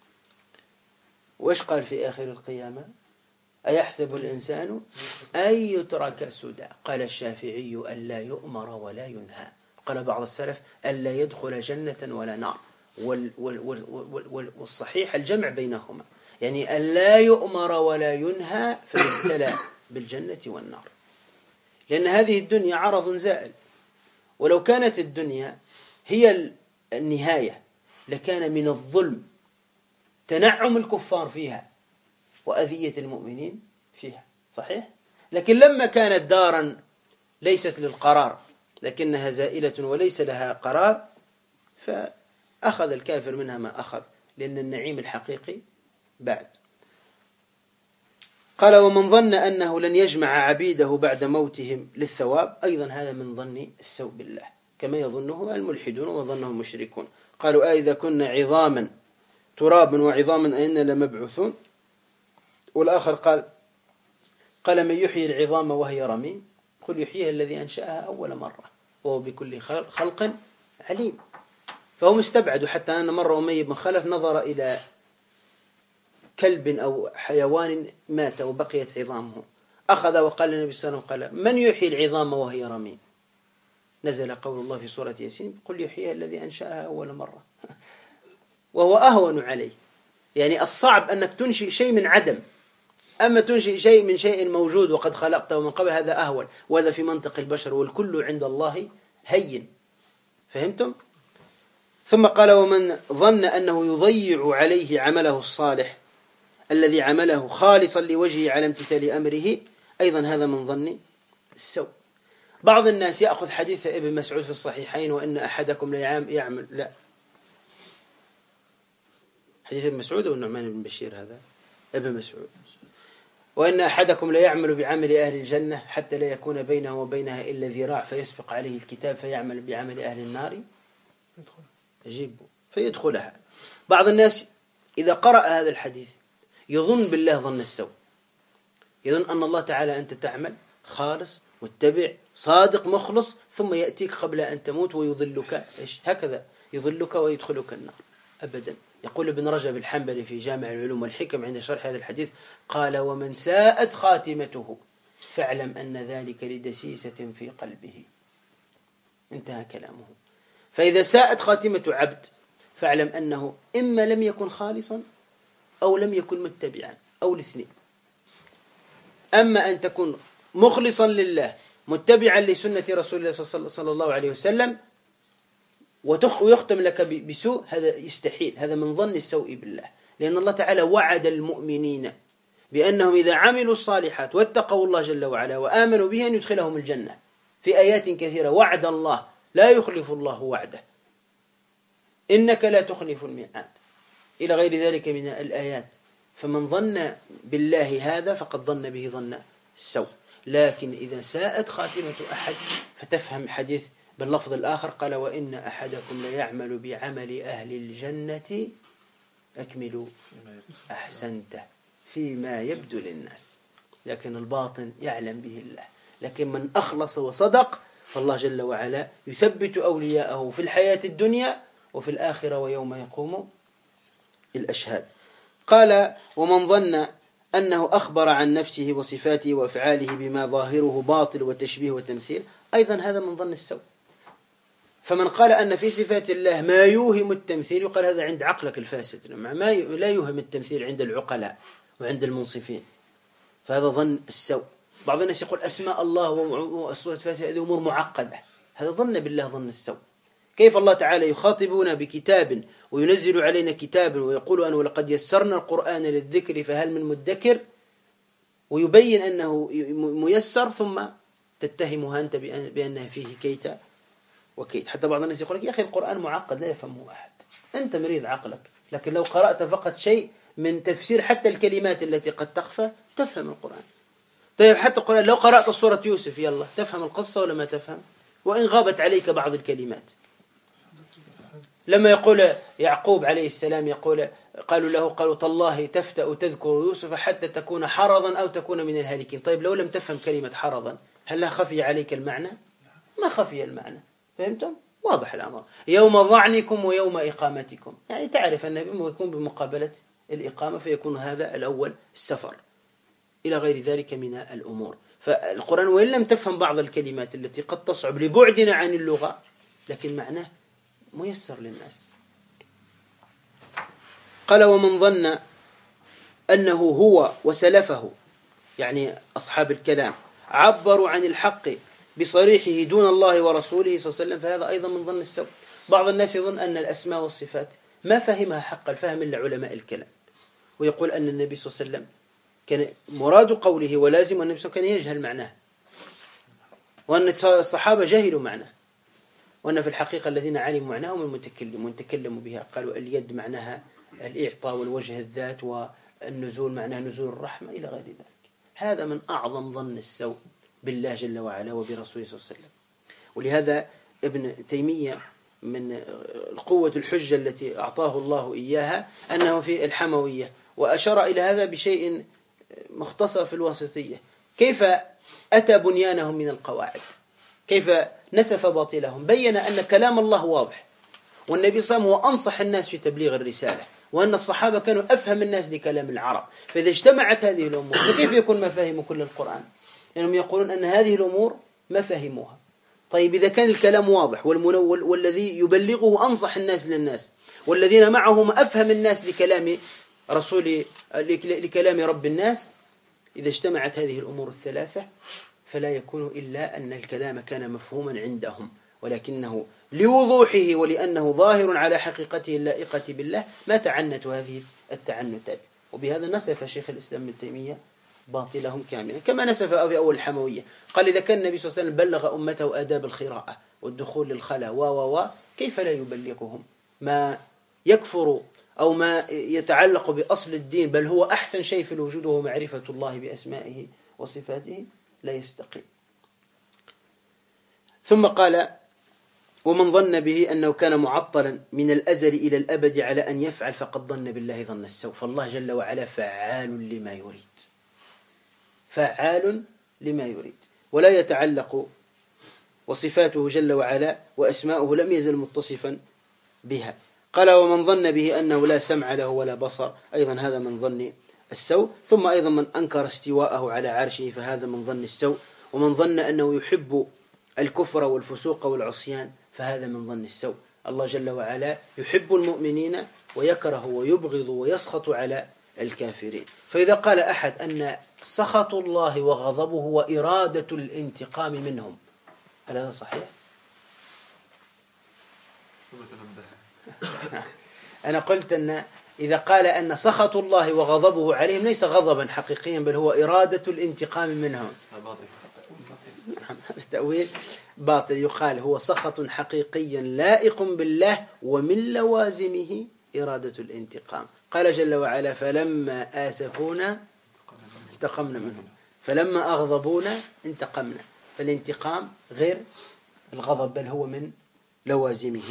وإيش قال في آخر القيامة؟ أيحسب الإنسان أن يترك سدى؟ قال الشافعي ألا يؤمر ولا ينهى. قال بعض السلف ألا يدخل جنة ولا نار. والصحيح الجمع بينهما، يعني ألا يؤمر ولا ينهى فيبتلى بالجنة والنار، لأن هذه الدنيا عرض زائل. ولو كانت الدنيا هي النهاية لكان من الظلم تنعم الكفار فيها وأذية المؤمنين فيها، صحيح؟ لكن لما كانت دارا ليست للقرار لكنها زائلة وليس لها قرار، فأخذ الكافر منها ما أخذ، لأن النعيم الحقيقي بعد. قال ومن ظن أنه لن يجمع عبيده بعد موتهم للثواب، أيضا هذا من ظن السوء بالله كما يظنه الملحدون وظنه المشركون. قالوا إذا كنا عظاما ترابا وعظاما أئنا لمبعوثون. والآخر قال من يحيي العظام وهي رميم؟ قل يحييها الذي أنشأها أول مرة وهو بكل خلق عليم. فهم استبعدوا، حتى أن مرة أمية بن خلف نظر إلى كلب أو حيوان مات وبقيت عظامه، أخذ وقال النبي صلى الله عليه وسلم من يحيي العظام وهي رميم؟ نزل قول الله في سورة ياسين قل يحييها الذي أنشأها أول مرة وهو أهون عليه. يعني الصعب أنك تنشئ شيء من عدم، أما تنشئ شيء من شيء موجود وقد خلقته من قبل هذا أهون، وهذا في منطق البشر، والكل عند الله هين. فهمتم؟ ثم قال ومن ظن أنه يضيع عليه عمله الصالح الذي عمله خالصا لوجهه على امتثال أمره، أيضا هذا من ظن السوء. بعض الناس يأخذ حديث ابن مسعود في الصحيحين وإن أحدكم لا يعمل، لا، حديث ابن مسعود والنعمان بن بشير، هذا ابن مسعود، وإن أحدكم لا يعمل بعمل أهل الجنة حتى لا يكون بينه وبينها إلا ذراع فيسبق عليه الكتاب فيعمل بعمل أهل النار يجيب فيدخلها. بعض الناس إذا قرأ هذا الحديث يظن بالله ظن السوء، يظن أن الله تعالى أنت تعمل خالص متبع صادق مخلص، ثم يأتيك قبل أن تموت ويضلك، هكذا يضلك ويدخلك النار. أبدا. يقول ابن رجب الحنبلي في جامع العلوم والحكم عند شرح هذا الحديث قال ومن ساءت خاتمته فاعلم أن ذلك لدسيسة في قلبه. انتهى كلامه. فإذا ساءت خاتمة عبد فاعلم أنه إما لم يكن خالصا أو لم يكن متبعا أو الاثنين. أما أن تكون مخلصا لله متبعا لسنة رسول الله صلى الله عليه وسلم ويختم لك بسوء، هذا يستحيل، هذا من ظن السوء بالله. لأن الله تعالى وعد المؤمنين بأنهم إذا عملوا الصالحات واتقوا الله جل وعلا وآمنوا به أن يدخلهم الجنة في آيات كثيرة. وعد الله لا يخلف الله وعده، إنك لا تخلف الميعاد، إلى غير ذلك من الآيات. فمن ظن بالله هذا فقد ظن به ظن السوء. لكن إذا ساءت خاتمة أحد فتفهم حديث باللفظ الآخر قال وإن أحدكم ليعمل بعمل أهل الجنة أكملوا أحسنته فيما يبدو للناس، لكن الباطن يعلم به الله. لكن من أخلص وصدق فالله جل وعلا يثبت أولياءه في الحياة الدنيا وفي الآخرة ويوم يقوم الأشهاد. قال ومن ظن أنه أخبر عن نفسه وصفاته وأفعاله بما ظاهره باطل وتشبيه وتمثيل، أيضا هذا من ظن السوء. فمن قال أن في صفات الله ما يوهم التمثيل يقال هذا عند عقلك الفاسد، لا يوهم التمثيل عند العقلاء وعند المنصفين، فهذا ظن السوء. بعض الناس يقول أسماء الله وصفاته هذه أمور معقدة، هذا ظن بالله ظن السوء. كيف الله تعالى يخاطبنا بكتاب وينزل علينا كتابا ويقول أنه لقد يسرنا القرآن للذكر فهل من مدكر، ويبين أنه ميسر، ثم تتهمها أنت بأنها فيه كيت وكيت. حتى بعض الناس يقول لك يا أخي القرآن معقد لا يفهمه أحد، أنت مريض عقلك. لكن لو قرأت فقط شيء من تفسير حتى الكلمات التي قد تخفى تفهم القرآن. طيب حتى القرآن لو قرأت سورة يوسف يلا تفهم القصة ولا ما تفهم؟ وإن غابت عليك بعض الكلمات. لما يقول يعقوب عليه السلام قالوا تالله تفتأ تذكر يوسف حتى تكون حرضا أو تكون من الهالكين. طيب لو لم تفهم كلمة حرضا هل خفي عليك المعنى؟ ما خفي المعنى. فهمتم؟ واضح الأمر، يوم ظعنكم ويوم إقامتكم، يعني تعرف أنه يكون بمقابلة الإقامة، فيكون هذا الأول السفر إلى غير ذلك من الأمور. فالقرآن وإن لم تفهم بعض الكلمات التي قد تصعب لبعدنا عن اللغة، لكن معناه ميسر للناس. قال ومن ظن أنه هو وسلفه، يعني أصحاب الكلام، عبروا عن الحق بصريحه دون الله ورسوله صلى الله عليه وسلم، فهذا أيضا من ظن السوء. بعض الناس يظن أن الأسماء والصفات ما فهمها حق الفهم إلا علماء الكلام، ويقول أن النبي صلى الله عليه وسلم كان مراد قوله ولازم، والنبي صلى الله عليه وسلم كان يجهل معناه، وأن الصحابة جهلوا معناه، وأن في الحقيقة الذين علموا معناه هم المتكلمون تكلموا بها، قالوا اليد معناها الإعطاء والوجه الذات، والنزول معناه نزول الرحمة إلى غير ذلك. هذا من أعظم ظن السوء بالله جل وعلا وبرسوله صلى الله عليه وسلم. ولهذا ابن تيمية من قوة الحجة التي أعطاه الله إياها أنه في الحموية، وأشار إلى هذا بشيء مختصر في الواسطية، كيف أتى بنيانهم من القواعد، كيف نسف باطلهم، بين أن كلام الله واضح، والنبي صلى الله عليه وسلم هو أنصح الناس في تبليغ الرسالة، وأن الصحابة كانوا أفهم الناس لكلام العرب. فإذا اجتمعت هذه الأمور فكيف يكون مفاهيم كل القرآن؟ لأنهم يقولون أن هذه الأمور ما فهموها. طيب إذا كان الكلام واضح والذي يبلغه أنصح الناس للناس، والذين معهم أفهم الناس لكلام لكلام رب الناس، إذا اجتمعت هذه الأمور الثلاثة فلا يكون إلا أن الكلام كان مفهوما عندهم، ولكنه لوضوحه ولأنه ظاهر على حقيقته اللائقة بالله ما تعنت هذه التعنتات. وبهذا نسف شيخ الإسلام ابن تيمية باطلهم كاملا، كما نسف في أول الحموية. قال إذا كان النبي صلى الله عليه وسلم بلغ أمته آداب الخراءة والدخول للخلاء كيف لا يبلغهم ما يكفر أو ما يتعلق بأصل الدين، بل هو أحسن شيء في الوجود وهو معرفة الله بأسمائه وصفاته؟ لا يستقيم. ثم قال ومن ظن به أنه كان معطلا من الأزل إلى الأبد على أن يفعل فقد ظن بالله ظن السوء. فالله جل وعلا فعال لما يريد، فعال لما يريد، ولا يتعلق، وصفاته جل وعلا وأسماؤه لم يزل متصفا بها. قال ومن ظن به أنه لا سمع له ولا بصر، أيضا هذا من ظن السوء. ثم أيضا من أنكر استواءه على عرشه فهذا من ظن السوء. ومن ظن أنه يحب الكفر والفسوق والعصيان فهذا من ظن السوء. الله جل وعلا يحب المؤمنين ويكره ويبغض ويسخط على الكافرين. فإذا قال أحد أن سخط الله وغضبه وإرادة الانتقام منهم، هل هذا صحيح؟ أنا قلت أن إذا قال أن سخط الله وغضبه عليهم ليس غضبا حقيقيا، بل هو إرادة الانتقام منهم. هذا تأويل باطل. يقال هو سخط حقيقي لائق بالله ومن لوازمه إرادة الانتقام. قال جل وعلا فلما آسفونا انتقمنا منهم، فلما أغضبونا انتقمنا. فالانتقام غير الغضب، بل هو من لوازمه.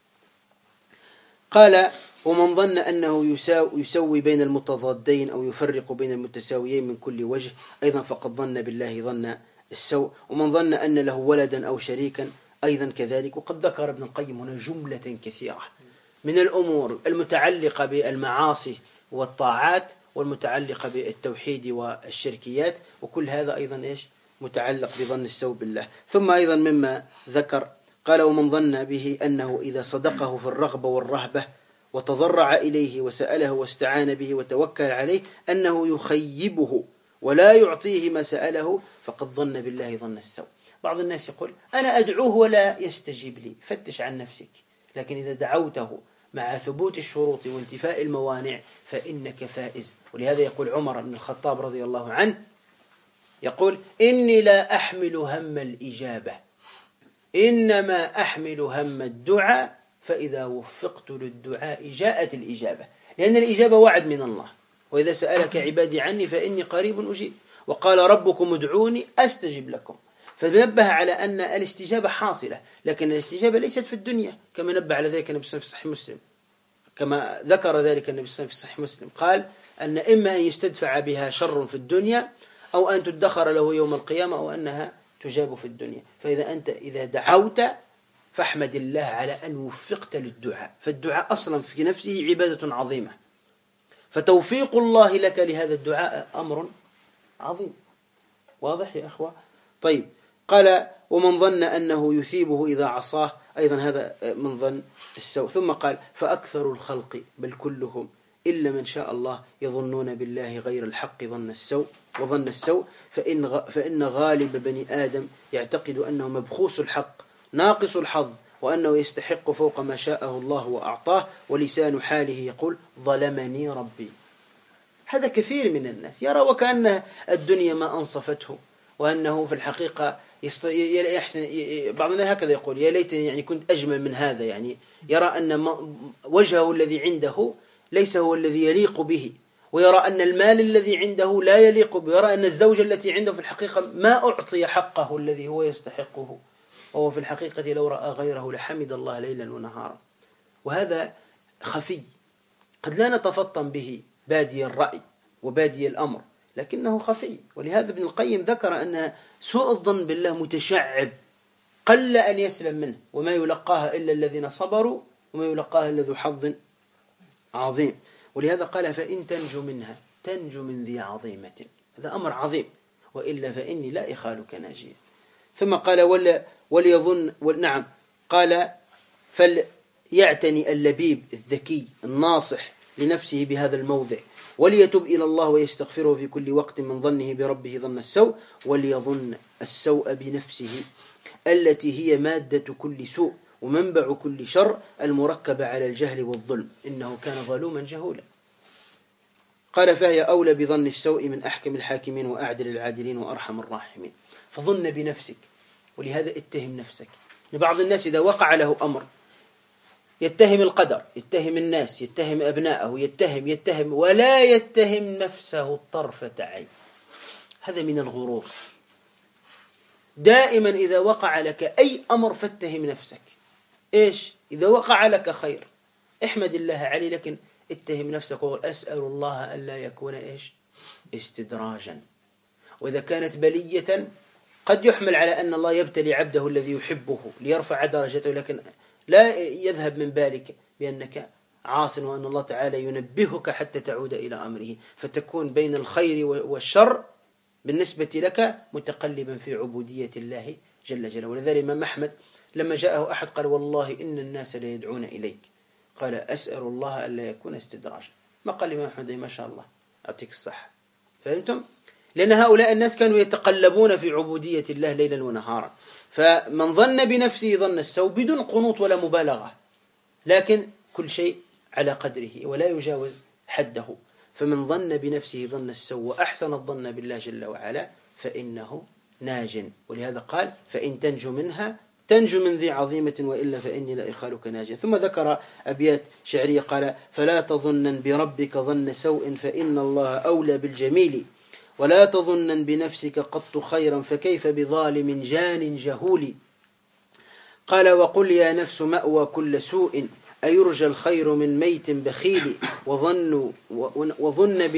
قال ومن ظن أنه يسوي بين المتضادين أو يفرق بين المتساويين من كل وجه، أيضا فقد ظن بالله ظن السوء. ومن ظن أن له ولدا أو شريكا أيضا كذلك. وقد ذكر ابن القيم هنا جملة كثيرة من الأمور المتعلقة بالمعاصي والطاعات، والمتعلقة بالتوحيد والشركيات، وكل هذا أيضا إيش متعلق بظن السوء بالله. ثم أيضا مما ذكر قال ومن ظن به أنه إذا صدقه في الرغبة والرهبة وتضرع إليه وسأله واستعان به وتوكل عليه أنه يخيبه ولا يعطيه ما سأله فقد ظن بالله ظن السوء. بعض الناس يقول أنا أدعوه ولا يستجيب لي. فتش عن نفسك، لكن إذا دعوته مع ثبوت الشروط وانتفاء الموانع فإنك فائز. ولهذا يقول عمر بن الخطاب رضي الله عنه يقول إني لا أحمل هم الإجابة، إنما أحمل هم الدعاء، فإذا وفقت للدعاء جاءت الإجابة. لأن الإجابة وعد من الله، وإذا سألك عبادي عني فإني قريب أجيب، وقال ربكم ادعوني أستجب لكم. فنبه على أن الاستجابة حاصلة، لكن الاستجابة ليست في الدنيا، كما نبه على ذلك النبي صلى الله عليه وسلم في صحيح مسلم، كما ذكر ذلك النبي صلى الله عليه وسلم في صحيح مسلم، قال أن إما أن يستدفع بها شر في الدنيا، أو أن تدخر له يوم القيامة، أو أنها تجاب في الدنيا. فإذا أنت إذا دعوت فاحمد الله على أن وفقت للدعاء، فالدعاء أصلا في نفسه عبادة عظيمة، فتوفيق الله لك لهذا الدعاء أمر عظيم. واضح يا أخوة؟ طيب، قال ومن ظن أنه يثيبه إذا عصاه، أيضا هذا من ظن السوء. ثم قال فأكثر الخلق بل كلهم إلا من شاء الله يظنون بالله غير الحق وظن السوء، فإن غالب بني آدم يعتقد أنه مبخوس الحق ناقص الحظ، وأنه يستحق فوق ما شاءه الله وأعطاه، ولسان حاله يقول ظلمني ربي. هذا كثير من الناس يرى وكأن الدنيا ما أنصفته، وأنه في الحقيقة يحسن. بعض الناس هكذا يقول يا ليتني يعني كنت أجمل من هذا، يعني يرى أن وجهه الذي عنده ليس هو الذي يليق به، ويرى أن المال الذي عنده لا يليق به، ويرى أن الزوجة التي عنده في الحقيقة ما أعطي حقه الذي هو يستحقه، وهو في الحقيقة لو رأى غيره لحمد الله ليلا ونهارا. وهذا خفي قد لا نتفطن به بادي الرأي وبادي الأمر، لكنه خفي. ولهذا ابن القيم ذكر أن سوء الظن بالله متشعب قل أن يسلم منه، وما يلقاها إلا الذين صبروا، وما يلقاها إلا ذو حظ عظيم. ولهذا قال فإن تنجو منها تنجو من ذي عظيمة، هذا أمر عظيم، وإلا فإني لا إخالك ناجيا. ثم قال وليظن نعم، قال فليعتني اللبيب الذكي الناصح لنفسه بهذا الموضع، وليتب إلى الله ويستغفره في كل وقت من ظنه بربه ظن السوء، وليظن السوء بنفسه التي هي مادة كل سوء ومنبع كل شر، المركبة على الجهل والظلم، إنه كان ظلوما جهولا. قال فهي أولى بظن السوء من أحكم الحاكمين وأعدل العادلين وأرحم الراحمين. فظن بنفسك، ولهذا اتهم نفسك. لبعض الناس إذا وقع له أمر يتهم القدر، يتهم الناس، يتهم أبناءه، يتهم ولا يتهم نفسه طرفة عين. هذا من الغرور. دائما إذا وقع لك أي أمر فاتهم نفسك. إيش؟ إذا وقع لك خير احمد الله عليه، لكن اتهم نفسك وقل أسأل الله ألا يكون إيش؟ استدراجا. وإذا كانت بلية قد يحمل على أن الله يبتلي عبده الذي يحبه ليرفع درجته، لكن لا يذهب من بالك بأنك عاص، وأن الله تعالى ينبهك حتى تعود إلى أمره، فتكون بين الخير والشر بالنسبة لك متقلبا في عبودية الله جل جلاله. ولذلك الإمام أحمد لما جاءه أحد قال والله إن الناس لا يدعون إليك، قال أسأل الله ألا يكون استدراجا. ما قال الإمام أحمد ما شاء الله أعطيك الصحة. فهمتم؟ لأن هؤلاء الناس كانوا يتقلبون في عبودية الله ليلا ونهارا. فمن ظن بنفسه ظن السوء بدون قنوط ولا مبالغة، لكن كل شيء على قدره ولا يجاوز حده. فمن ظن بنفسه ظن السوء وأحسن الظن بالله جل وعلا فإنه ناج. ولهذا قال فإن تنجو منها تنجو من ذي عظيمة، وإلا فإني لا إخالك ناجيا. ثم ذكر أبيات شعرية قال فلا تظنن بربك ظن سوء فإن الله أولى بالجميل، ولا تظنن بنفسك قط خيرا فكيف بظالم جان جهول. قال وقل يا نفس مأوى كل سوء أيرجى الخير من ميت بخيل، وظن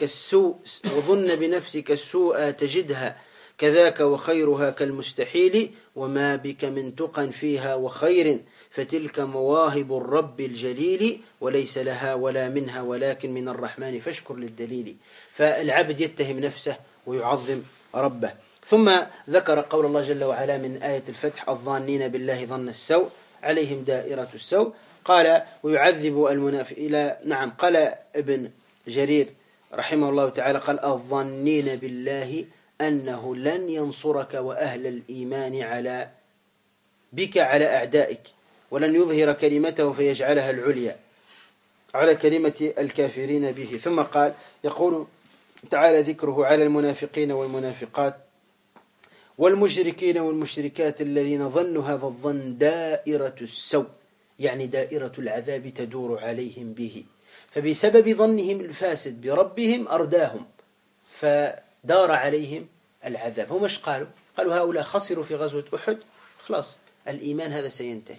بنفسك السوء تجدها كذاك وخيرها كالمستحيل، وما بك من تقى فيها وخير فتلك مواهب الرب الجليل، وليس لها ولا منها ولكن من الرحمن فاشكر للدليل. فالعبد يتهم نفسه ويعظم ربه. ثم ذكر قول الله جل وعلا من آية الفتح الظانين بالله ظن السوء عليهم دائرة السوء. قال ويعذب المنافق إلى نعم. قال ابن جرير رحمه الله تعالى قال الظانين بالله أنه لن ينصرك وأهل الإيمان بك على أعدائك، ولن يظهر كلمته فيجعلها العليا على كلمة الكافرين به. ثم قال يقول تعالى ذكره على المنافقين والمنافقات والمشركين والمشركات الذين ظنوا هذا الظن دائرة السوء، يعني دائرة العذاب تدور عليهم به، فبسبب ظنهم الفاسد بربهم أرداهم فدار عليهم العذاب. هم مش قالوا هؤلاء خسروا في غزوة أحد، خلاص الإيمان هذا سينتهي،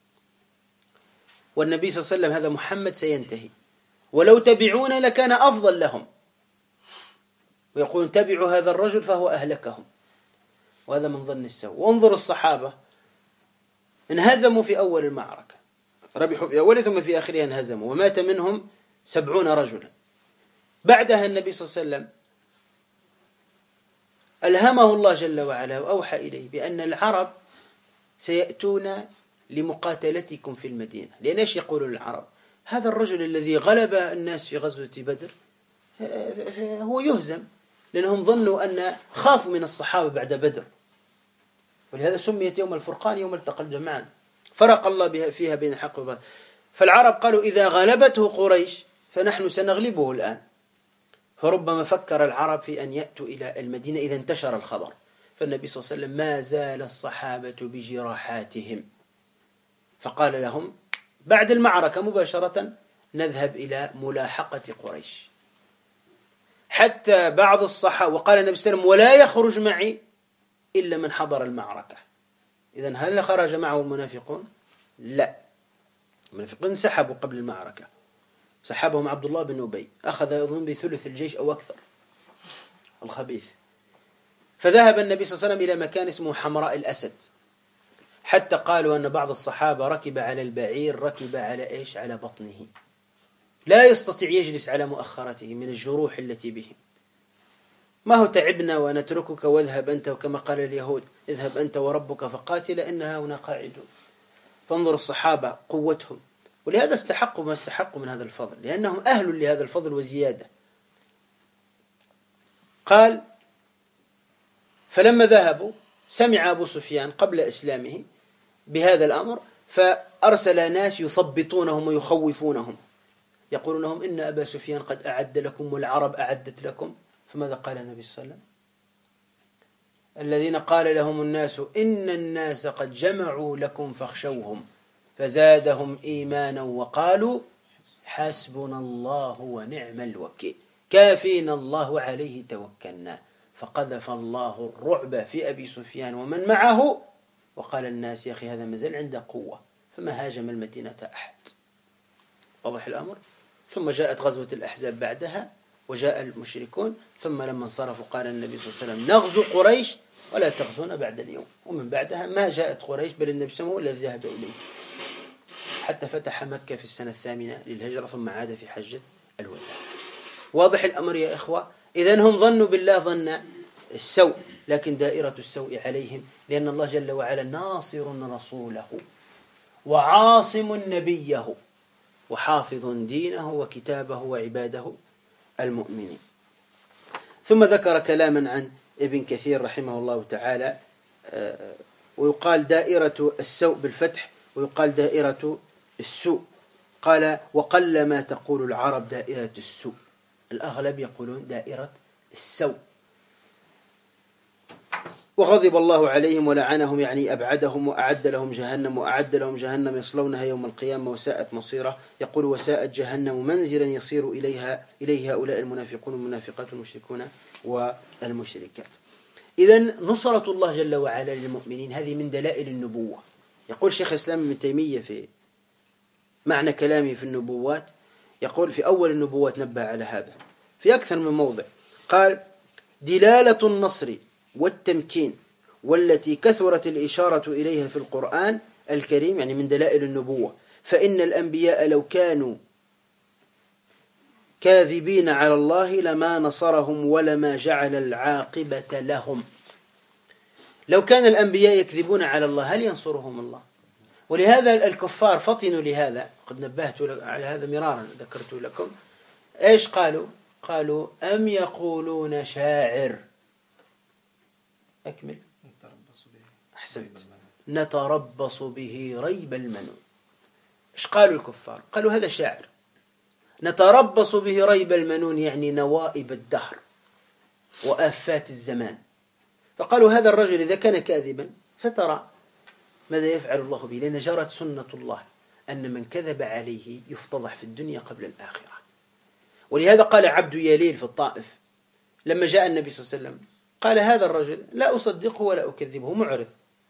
والنبي صلى الله عليه وسلم هذا محمد سينتهي، ولو تبعون لكان أفضل لهم، ويقولون تبعوا هذا الرجل فهو أهلكهم. وهذا من ظن السوء. وانظر الصحابة انهزموا في أول المعركة، ربحوا في أول ثم في آخرها انهزموا، ومات منهم 70 رجلا. بعدها النبي صلى الله عليه وسلم ألهمه الله جل وعلا وأوحى إليه بأن العرب سيأتون لمقاتلتكم في المدينة. لأن إيش يقولون العرب؟ هذا الرجل الذي غلب الناس في غزوة بدر هو يهزم، لأنهم ظنوا أن خافوا من الصحابة بعد بدر، ولهذا سميت يوم الفرقان يوم التقى الجمعان، فرق الله فيها بين الحق والباطل. فالعرب قالوا إذا غلبته قريش فنحن سنغلبه الآن. فربما فكر العرب في أن يأتوا إلى المدينة إذا انتشر الخبر. فالنبي صلى الله عليه وسلم ما زال الصحابة بجراحاتهم، فقال لهم بعد المعركة مباشرة نذهب إلى ملاحقة قريش. حتى بعض الصحابة وقال النبي صلى الله عليه وسلم ولا يخرج معي إلا من حضر المعركة. إذن هل خرج معه المنافقون؟ لا، المنافقون انسحبوا قبل المعركة، سحبهم عبد الله بن أبي، أخذ يظن بثلث الجيش أو أكثر الخبيث. فذهب النبي صلى الله عليه وسلم إلى مكان اسمه حمراء الأسد، حتى قالوا أن بعض الصحابة ركب على البعير، ركب على إيش؟ على بطنه، لا يستطيع يجلس على مؤخرته من الجروح التي به. ما هو تعبنا ونتركك واذهب أنت، وكما قال اليهود اذهب أنت وربك فقاتل إنها هنا قاعدون. فانظر الصحابة قوتهم، ولهذا استحقوا ما استحقوا من هذا الفضل، لأنهم أهل لهذا الفضل وزيادة. قال فلما ذهبوا سمع أبو سفيان قبل إسلامه بهذا الأمر، فأرسل ناس يثبطونهم ويخوفونهم، يقولون لهم إن أبا سفيان قد أعد لكم والعرب أعدت لكم. فماذا قال النبي صلى الله عليه وسلم؟ الذين قال لهم الناس إن الناس قد جمعوا لكم فاخشوهم فزادهم إيمانا وقالوا حسبنا الله ونعم الوكيل كافينا الله عليه توكلنا. فقذف الله الرعب في أبي سفيان ومن معه، وقال الناس يا أخي هذا مازال عنده قوة، فما هاجم المدينة أحد. واضح الأمر؟ ثم جاءت غزوة الأحزاب بعدها وجاء المشركون، ثم لما انصرفوا قال النبي صلى الله عليه وسلم نغزو قريش ولا تغزون بعد اليوم. ومن بعدها ما جاءت قريش، بل النبي صلى الله عليه وسلم الذي ذهب إليه حتى فتح مكة في السنة 8 للهجرة، ثم عاد في حجة الوداع. واضح الأمر يا إخوة؟ إذن هم ظنوا بالله ظن السوء، لكن دائرة السوء عليهم، لأن الله جل وعلا ناصر رسوله وعاصم نبيه وحافظ دينه وكتابه وعباده المؤمنين. ثم ذكر كلاما عن ابن كثير رحمه الله تعالى، ويقال دائرة السوء بالفتح ويقال دائرة السوء. قال وقل ما تقول العرب دائرة السوء، الأغلب يقولون دائرة السوء. وغضب الله عليهم ولعنهم، يعني أبعدهم وأعد لهم جهنم، وأعد لهم جهنم يصلونها يوم القيامة وساءت مصيرا. يقول وساءت جهنم منزلا يصير إليه هؤلاء المنافقون والمنافقات والمشركون والمشركات. إذن نصرة الله جل وعلا للمؤمنين هذه من دلائل النبوة. يقول شيخ الإسلام ابن تيمية في معنى كلامه في النبوات، يقول في أول النبوات نبه على هذا في أكثر من موضع، قال دلالة النصر والتمكين والتي كثرت الإشارة إليها في القرآن الكريم، يعني من دلائل النبوة. فإن الأنبياء لو كانوا كاذبين على الله لما نصرهم ولما جعل العاقبة لهم. لو كان الأنبياء يكذبون على الله هل ينصرهم الله؟ ولهذا الكفار فطنوا لهذا، قد نبهت على هذا مرارا ذكرت لكم. إيش قالوا أم يقولون شاعر. أكمل. أحسنت. نتربص به ريب المنون. إيش قالوا الكفار؟ قالوا هذا شاعر. نتربص به ريب المنون يعني نوائب الدهر وآفات الزمان. فقالوا هذا الرجل إذا كان كاذبا سترى ماذا يفعل الله به، لأن جرت سنة الله أن من كذب عليه يفتضح في الدنيا قبل الآخرة. ولهذا قال عبد يليل في الطائف لما جاء النبي صلى الله عليه وسلم، قال هذا الرجل لا أصدقه ولا أكذبه، معرض.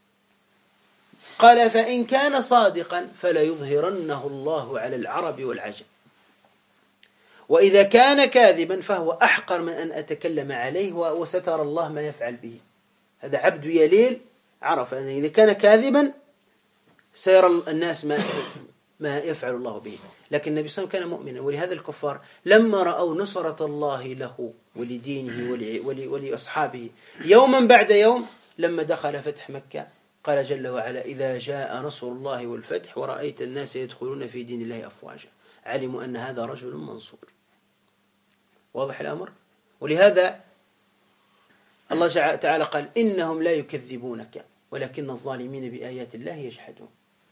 قال فإن كان صادقا فلا يظهرنه الله على العرب والعجم، وإذا كان كاذبا فهو أحقر من أن أتكلم عليه وسترى الله ما يفعل به. هذا عبد يليل عرف أن إذا كان كاذبا سيرى الناس ما يفعل الله به. لكن النبي صلى الله عليه وسلم كان مؤمنا، ولهذا الكفار لما رأوا نصرة الله له ولدينه ولأصحابه يوما بعد يوم، لما دخل فتح مكة قال جل وعلا: إذا جاء نصر الله والفتح ورأيت الناس يدخلون في دين الله أفواجا علموا أن هذا رجل منصور. واضح الأمر؟ ولهذا الله تعالى قال: إنهم لا يكذبونك ولكن الظالمين بآيات الله يجحدون.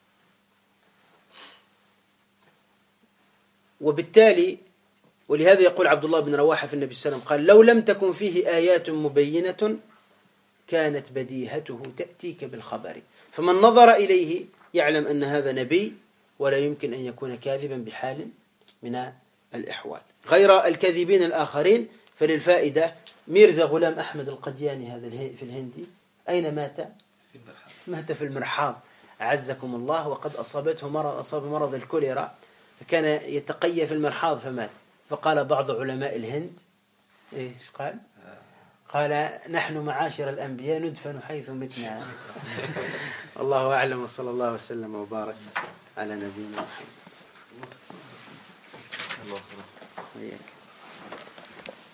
وبالتالي ولهذا يقول عبد الله بن رواحة في النبي صلى الله عليه وسلم قال: لو لم تكن فيه آيات مبينة كانت بديهته تأتيك بالخبر، فمن نظر إليه يعلم أن هذا نبي ولا يمكن أن يكون كاذبا بحال من الأحوال. غير الكاذبين الآخرين فللفائدة، ميرزا غلام أحمد القدياني هذا في الهندي أين مات؟ مات في المرحاض أعزكم الله، وقد أصاب مرض الكوليرا، فكان يتقيأ في المرحاض فمات. فقال بعض علماء الهند إيش قال؟ قال: نحن معاشر الأنبياء ندفن حيث متنا. الله أعلم، وصلى الله وسلم وبارك على نبينا محمد.